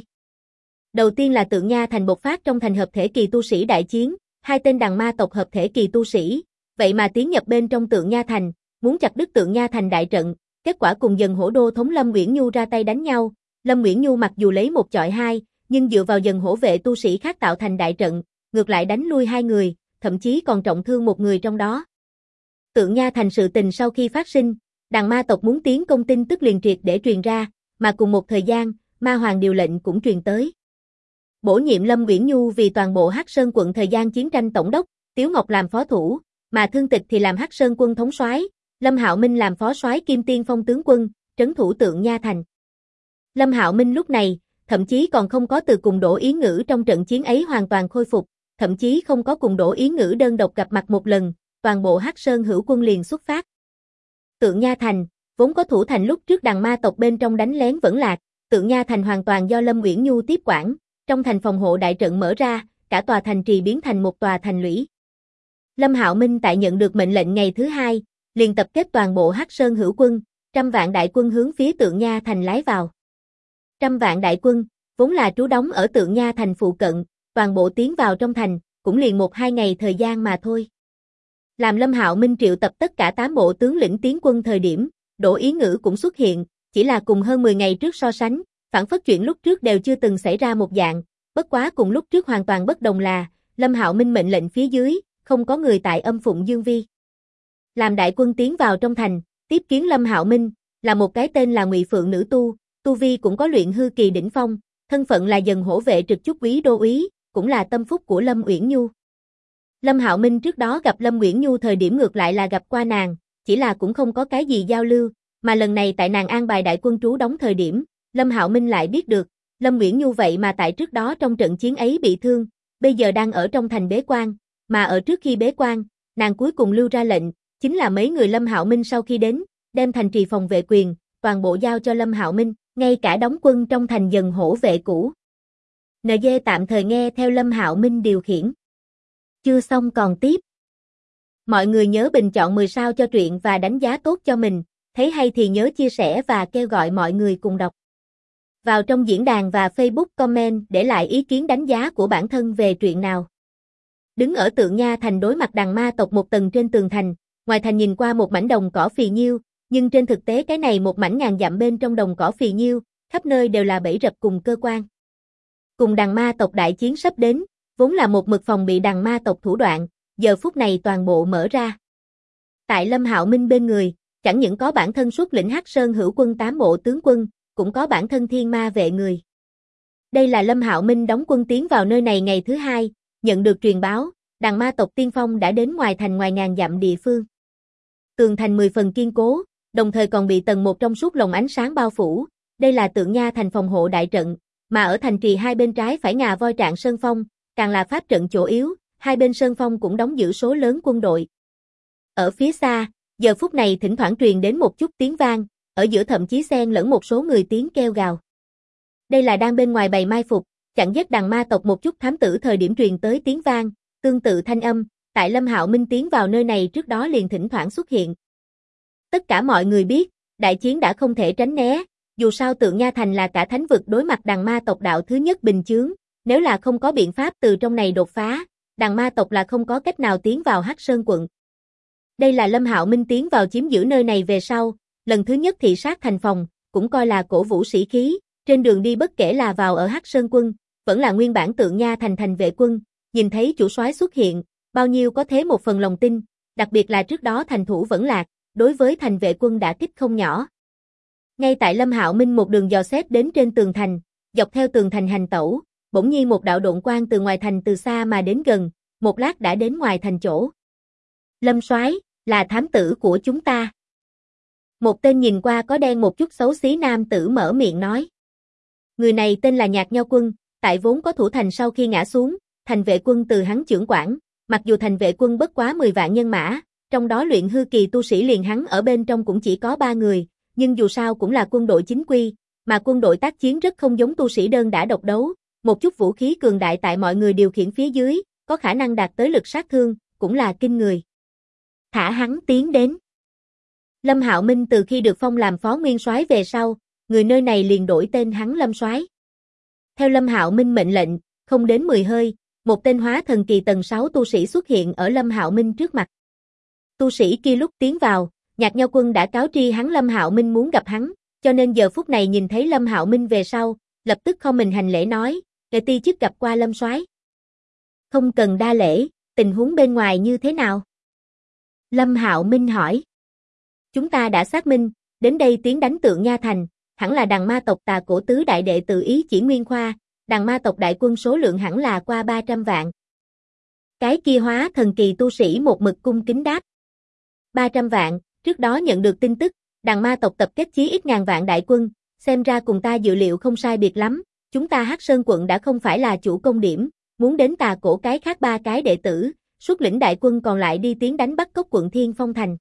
A: Đầu tiên là Tượng Nha Thành bộc phát trong thành hợp thể kỳ tu sĩ đại chiến, 2 tên Đằng Ma tộc hợp thể kỳ tu sĩ, vậy mà tiến nhập bên trong Tượng Nha Thành, muốn chặt đứt Tượng Nha Thành đại trận, kết quả cùng Dần Hổ đô thống Lâm Uyển Nhu ra tay đánh nhau, Lâm Uyển Nhu mặc dù lấy 1 chọi 2, nhưng dựa vào Dần Hổ vệ tu sĩ khác tạo thành đại trận, ngược lại đánh lui 2 người, thậm chí còn trọng thương 1 người trong đó. Tượng Nha Thành sự tình sau khi phát sinh, Đằng Ma tộc muốn tiến công tin tức liền triệt để truyền ra, mà cùng một thời gian, Ma Hoàng điều lệnh cũng truyền tới. Bổ nhiệm Lâm Uyển Nhu vì toàn bộ Hắc Sơn quận thời gian chiến tranh tổng đốc, Tiếu Ngọc làm phó thủ, mà Thương Tịch thì làm Hắc Sơn quân thống soái, Lâm Hạo Minh làm phó soái Kim Tiên Phong tướng quân, trấn thủ Tượng Nha Thành. Lâm Hạo Minh lúc này, thậm chí còn không có từ cùng Đỗ Ý Ngữ trong trận chiến ấy hoàn toàn khôi phục, thậm chí không có cùng Đỗ Ý Ngữ đơn độc gặp mặt một lần, toàn bộ Hắc Sơn hữu quân liền xuất phát. Tượng Nha Thành, vốn có thủ thành lúc trước Đằng Ma tộc bên trong đánh lén vẫn lạc, Tượng Nha Thành hoàn toàn do Lâm Uyển Nhu tiếp quản, trong thành phòng hộ đại trận mở ra, cả tòa thành trì biến thành một tòa thành lũy. Lâm Hạo Minh tại nhận được mệnh lệnh ngày thứ 2, liền tập kết toàn bộ Hắc Sơn hữu quân, 100 vạn đại quân hướng phía Tượng Nha Thành lái vào. 100 vạn đại quân, vốn là trú đóng ở Tượng Nha Thành phụ cận, toàn bộ tiến vào trong thành, cũng liền 1-2 ngày thời gian mà thôi. Làm Lâm Hạo Minh triệu tập tất cả 8 bộ tướng lĩnh tiến quân thời điểm, Đỗ Ý Ngữ cũng xuất hiện, chỉ là cùng hơn 10 ngày trước so sánh, phản phất chuyện lúc trước đều chưa từng xảy ra một dạng, bất quá cùng lúc trước hoàn toàn bất đồng là, Lâm Hạo Minh mệnh lệnh phía dưới, không có người tại âm phụng dương vi. Làm đại quân tiến vào trong thành, tiếp kiến Lâm Hạo Minh, là một cái tên là Ngụy Phượng nữ tu vi cũng có luyện hư kỳ đỉnh phong, thân phận là Dần Hổ vệ trực chúc úy đô úy, cũng là tâm phúc của Lâm Uyển Nhu. Lâm Hạo Minh trước đó gặp Lâm Uyển Nhu thời điểm ngược lại là gặp qua nàng, chỉ là cũng không có cái gì giao lưu, mà lần này tại nàng an bài đại quân trú đóng thời điểm, Lâm Hạo Minh lại biết được, Lâm Uyển Nhu vậy mà tại trước đó trong trận chiến ấy bị thương, bây giờ đang ở trong thành bế quan, mà ở trước khi bế quan, nàng cuối cùng lưu ra lệnh, chính là mấy người Lâm Hạo Minh sau khi đến, đem thành trì phòng vệ quyền, toàn bộ giao cho Lâm Hạo Minh, ngay cả đóng quân trong thành Dần Hổ vệ cũ. NG tạm thời nghe theo Lâm Hạo Minh điều khiển. Chưa xong còn tiếp. Mọi người nhớ bình chọn 10 sao cho truyện và đánh giá tốt cho mình, thấy hay thì nhớ chia sẻ và kêu gọi mọi người cùng đọc. Vào trong diễn đàn và Facebook comment để lại ý kiến đánh giá của bản thân về truyện nào. Đứng ở Tượng Nha Thành đối mặt Đằng Ma tộc một tầng trên tường thành, ngoài thành nhìn qua một mảnh đồng cỏ phì nhiêu, nhưng trên thực tế cái này một mảnh ngàn dặm bên trong đồng cỏ phì nhiêu, khắp nơi đều là bẫy rập cùng cơ quan. Cùng Đằng Ma tộc đại chiến sắp đến, vốn là một mực phòng bị Đằng Ma tộc thủ đoạn, giờ phút này toàn bộ mở ra. Tại Lâm Hạo Minh bên người, chẳng những có bản thân xuất lĩnh Hắc Sơn hữu quân 8 bộ tướng quân, cũng có bản thân Thiên Ma vệ người. Đây là Lâm Hạo Minh đóng quân tiến vào nơi này ngày thứ 2, nhận được truyền báo, Đằng Ma tộc tiên phong đã đến ngoài thành ngoài ngàn dặm địa phương. Tường thành 10 phần kiên cố, đồng thời còn bị tầng một trong suốt lồng ánh sáng bao phủ, đây là Tượng Nha Thành phòng hộ đại trận, mà ở thành trì hai bên trái phải Ngà Voi Trạng Sơn Phong, càng là pháp trận chỗ yếu, hai bên sơn phong cũng đóng giữ số lớn quân đội. Ở phía xa, giờ phút này thỉnh thoảng truyền đến một chút tiếng vang, ở giữa thậm chí xen lẫn một số người tiếng kêu gào. Đây là đang bên ngoài bày mai phục, chặn giết đằng ma tộc một chút thám tử thời điểm truyền tới tiếng vang, tương tự thanh âm, tại Lâm Hạo Minh tiến vào nơi này trước đó liền thỉnh thoảng xuất hiện. Tất cả mọi người biết, đại chiến đã không thể tránh né, dù sao Tượng Nha Thành là cả thánh vực đối mặt đằng ma tộc đạo thứ nhất bình chướng, nếu là không có biện pháp từ trong này đột phá, đằng ma tộc là không có cách nào tiến vào Hắc Sơn quận. Đây là Lâm Hạo Minh tiến vào chiếm giữ nơi này về sau, lần thứ nhất thị sát thành phòng, cũng coi là cổ vũ sĩ khí, trên đường đi bất kể là vào ở Hắc Sơn quân, vẫn là nguyên bản Tượng Nha Thành thành vệ quân, nhìn thấy chủ soái xuất hiện, bao nhiêu có thế một phần lòng tin, đặc biệt là trước đó thành thủ vẫn lạc, đối với thành vệ quân đã kích không nhỏ. Ngay tại Lâm Hạo Minh một đường dò xét đến trên tường thành, dọc theo tường thành hành tẩu, bỗng nhiên một đạo độn quang từ ngoài thành từ xa mà đến gần, một lát đã đến ngoài thành chỗ. Lâm soái, là thám tử của chúng ta. Một tên nhìn qua có đen một chút xấu xí nam tử mở miệng nói. Người này tên là Nhạc Nho Quân, tại vốn có thủ thành sau khi ngã xuống, thành vệ quân từ hắn trưởng quản, mặc dù thành vệ quân bất quá 10 vạn nhân mã, trong đó luyện hư kỳ tu sĩ liền hắn ở bên trong cũng chỉ có 3 người, nhưng dù sao cũng là quân đội chính quy, mà quân đội tác chiến rất không giống tu sĩ đơn đã độc đấu, một chút vũ khí cường đại tại mọi người điều khiển phía dưới, có khả năng đạt tới lực sát thương, cũng là kinh người. Thả hắn tiến đến. Lâm Hạo Minh từ khi được phong làm phó nguyên soái về sau, người nơi này liền đổi tên hắn Lâm soái. Theo Lâm Hạo Minh mệnh lệnh, không đến 10 hơi, một tên hóa thần kỳ tầng 6 tu sĩ xuất hiện ở Lâm Hạo Minh trước mặt. Tu sĩ kia lúc tiến vào, Nhạc Nho Quân đã cáo tri hắn Lâm Hạo Minh muốn gặp hắn, cho nên giờ phút này nhìn thấy Lâm Hạo Minh về sau, lập tức không mình hành lễ nói, "Nghệ ti chức gặp qua Lâm soái." Không cần đa lễ, tình huống bên ngoài như thế nào? Lâm Hạo Minh hỏi. Chúng ta đã xác minh, đến đây tiến đánh Tượng Nha Thành, hẳn là đằng ma tộc Tà Cổ tứ đại đệ tử Ý Chỉ Nguyên Khoa, đằng ma tộc đại quân số lượng hẳn là qua 300 vạn. Cái kia hóa thần kỳ tu sĩ một mực cung kính đáp. 300 vạn, trước đó nhận được tin tức, đằng ma tộc tập kết chí ít ngàn vạn đại quân, xem ra cùng ta dự liệu không sai biệt lắm, chúng ta Hắc Sơn quận đã không phải là chủ công điểm, muốn đến Tà Cổ cái khác 3 cái đệ tử, xuất lĩnh đại quân còn lại đi tiến đánh Bắc Cốc quận Thiên Phong Thành.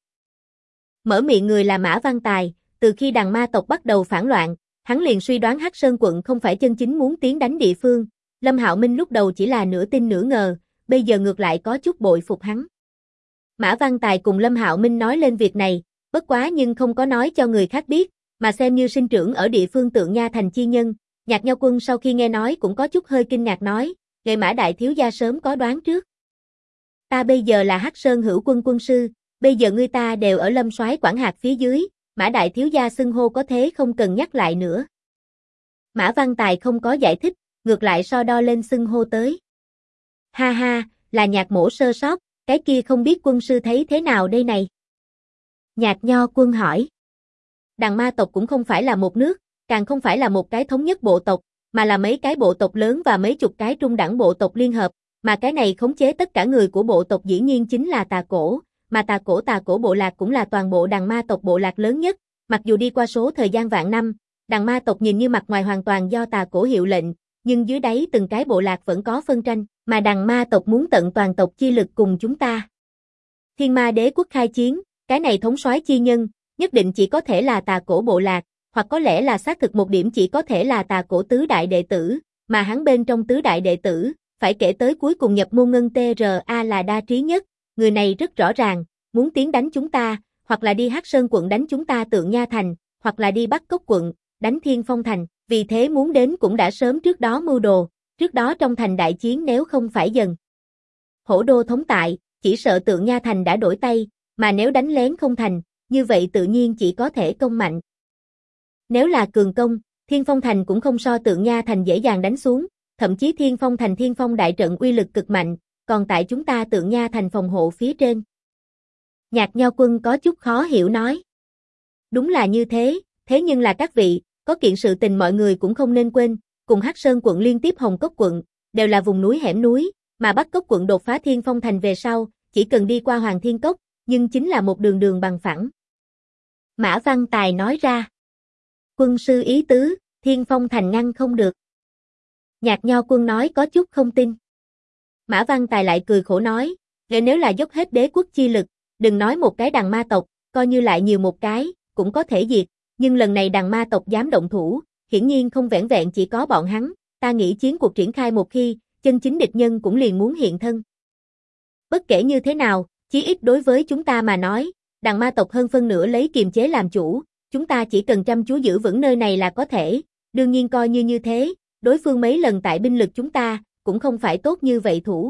A: Mở miệng người là Mã Văn Tài, từ khi đằng ma tộc bắt đầu phản loạn, hắn liền suy đoán Hắc Sơn quận không phải chân chính muốn tiến đánh địa phương, Lâm Hạo Minh lúc đầu chỉ là nửa tin nửa ngờ, bây giờ ngược lại có chút bội phục hắn. Mã Văn Tài cùng Lâm Hạo Minh nói lên việc này, bất quá nhưng không có nói cho người khác biết, mà xem như sinh trưởng ở địa phương Tượng Nha Thành chi nhân, Nhạc Nho Quân sau khi nghe nói cũng có chút hơi kinh ngạc nói, "Nghệ Mã đại thiếu gia sớm có đoán trước. Ta bây giờ là Hắc Sơn hữu quân quân sư, bây giờ ngươi ta đều ở Lâm soái quản hạt phía dưới, Mã đại thiếu gia xưng hô có thế không cần nhắc lại nữa." Mã Văn Tài không có giải thích, ngược lại so đo lên xưng hô tới. "Ha ha, là Nhạc mỗ sơ sót, cái kia không biết quân sư thấy thế nào đây này?" Nhạc Nho Quân hỏi. Đằng ma tộc cũng không phải là một nước, càng không phải là một cái thống nhất bộ tộc, mà là mấy cái bộ tộc lớn và mấy chục cái trung đẳng bộ tộc liên hợp, mà cái này khống chế tất cả người của bộ tộc dĩ nhiên chính là Tà Cổ, mà Tà Cổ bộ lạc cũng là toàn bộ đằng ma tộc bộ lạc lớn nhất, mặc dù đi qua số thời gian vạn năm, đằng ma tộc nhìn như mặt ngoài hoàn toàn do Tà Cổ hiệu lệnh, nhưng dưới đáy từng cái bộ lạc vẫn có phân tranh, mà đằng ma tộc muốn tận toàn tộc chi lực cùng chúng ta. Thiên Ma Đế quốc khai chiến, cái này thống soái chi nhân, nhất định chỉ có thể là Tà Cổ bộ lạc, hoặc có lẽ là xác thực một điểm chỉ có thể là Tà Cổ tứ đại đệ tử, mà hắn bên trong tứ đại đệ tử, phải kể tới cuối cùng nhập môn ngân TRA là đa trí nhất, người này rất rõ ràng, muốn tiến đánh chúng ta, hoặc là đi Hắc Sơn quận đánh chúng ta Tượng Nha Thành, hoặc là đi Bắc Cốc quận, đánh Thiên Phong Thành, vì thế muốn đến cũng đã sớm trước đó mưu đồ, trước đó trong thành đại chiến nếu không phải dần hổ đô thống tại, chỉ sợ Tượng Nha Thành đã đổi tay, mà nếu đánh lén không thành, như vậy tự nhiên chỉ có thể công mạnh. Nếu là cường công, Thiên Phong Thành cũng không so Tượng Nha Thành dễ dàng đánh xuống, thậm chí Thiên Phong Thành Thiên Phong đại trận uy lực cực mạnh, còn tại chúng ta Tượng Nha Thành phòng hộ phía trên. Nhạc Nho Quân có chút khó hiểu nói. Đúng là như thế, thế nhưng là các vị, có kiện sự tình mọi người cũng không nên quên, cùng Hắc Sơn quận liên tiếp Hồng Cốc quận, đều là vùng núi hẻm núi, mà Bắc Cốc quận đột phá Thiên Phong Thành về sau, chỉ cần đi qua Hoàng Thiên Cốc, nhưng chính là một đường đường bằng phẳng. Mã Văn Tài nói ra. Quân sư ý tứ, Thiên Phong Thành ngăn không được. Nhạc Nho Quân nói có chút không tin. Mã Văn Tài lại cười khổ nói, nếu là dốc hết đế quốc chi lực, đừng nói một cái đằng ma tộc, coi như lại nhiều một cái, cũng có thể diệt, nhưng lần này đằng ma tộc dám động thủ, hiển nhiên không vẻn vẹn chỉ có bọn hắn, ta nghĩ chiến cuộc triển khai một khi, chân chính địch nhân cũng liền muốn hiện thân. Bất kể như thế nào, chí ít đối với chúng ta mà nói, đằng ma tộc hơn phân nửa lấy kiềm chế làm chủ, chúng ta chỉ cần chăm chú giữ vững nơi này là có thể, đương nhiên coi như thế, đối phương mấy lần tại binh lực chúng ta, cũng không phải tốt như vậy thủ.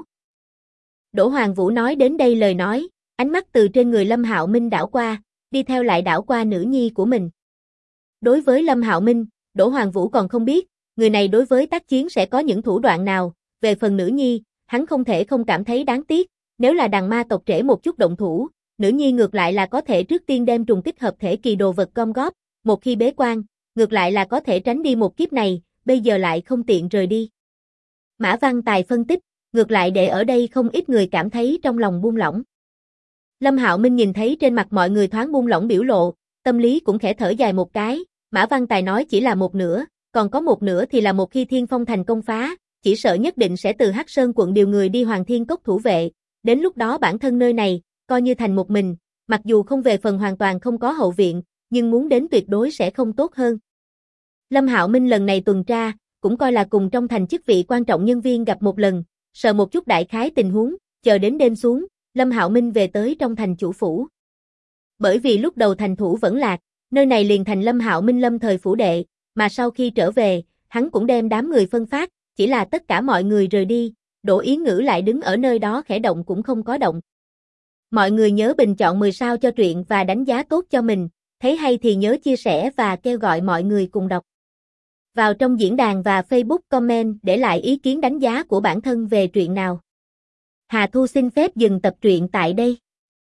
A: Đỗ Hoàng Vũ nói đến đây lời nói, ánh mắt từ trên người Lâm Hạo Minh đảo qua, đi theo lại đảo qua nữ nhi của mình. Đối với Lâm Hạo Minh, Đỗ Hoàng Vũ còn không biết, người này đối với tác chiến sẽ có những thủ đoạn nào, về phần nữ nhi, hắn không thể không cảm thấy đáng tiếc, nếu là đằng ma tộc trễ một chút động thủ, nữ nhi ngược lại là có thể trước tiên đem trùng kích hợp thể kỳ đồ vật gom góp, một khi bế quan, ngược lại là có thể tránh đi một kiếp này, bây giờ lại không tiện rời đi. Mã Văn Tài phân tích, ngược lại để ở đây không ít người cảm thấy trong lòng buông lỏng. Lâm Hạo Minh nhìn thấy trên mặt mọi người thoáng buông lỏng biểu lộ, tâm lý cũng khẽ thở dài một cái, Mã Văn Tài nói chỉ là một nửa, còn có một nửa thì là một khi Thiên Phong thành công phá, chỉ sợ nhất định sẽ từ Hắc Sơn quận điều người đi Hoàng Thiên Cốc thủ vệ, đến lúc đó bản thân nơi này, coi như thành một mình, mặc dù không về phần hoàn toàn không có hậu viện, nhưng muốn đến tuyệt đối sẽ không tốt hơn. Lâm Hạo Minh lần này tuần tra, cũng coi là cùng trong thành chức vị quan trọng nhân viên gặp một lần, sợ một chút đại khái tình huống, chờ đến đêm xuống, Lâm Hạo Minh về tới trong thành chủ phủ. Bởi vì lúc đầu thành thủ vẫn lạc, nơi này liền thành Lâm Hạo Minh lâm thời phủ đệ, mà sau khi trở về, hắn cũng đem đám người phân phát, chỉ là tất cả mọi người rời đi, Đỗ Yến Ngữ lại đứng ở nơi đó khẽ động cũng không có động. Mọi người nhớ bình chọn 10 sao cho truyện và đánh giá tốt cho mình, thấy hay thì nhớ chia sẻ và kêu gọi mọi người cùng đọc. Vào trong diễn đàn và Facebook comment để lại ý kiến đánh giá của bản thân về truyện nào. Hà Thu xin phép dừng tập truyện tại đây.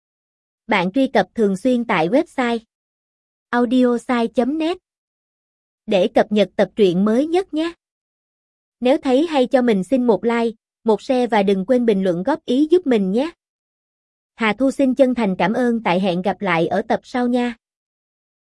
A: Bạn truy cập thường xuyên tại website audiosai.net để cập nhật tập truyện mới nhất nhé. Nếu thấy hay cho mình xin một like, một share và đừng quên bình luận góp ý giúp mình nhé. Hà Thu xin chân thành cảm ơn, tại hẹn gặp lại ở tập sau nha.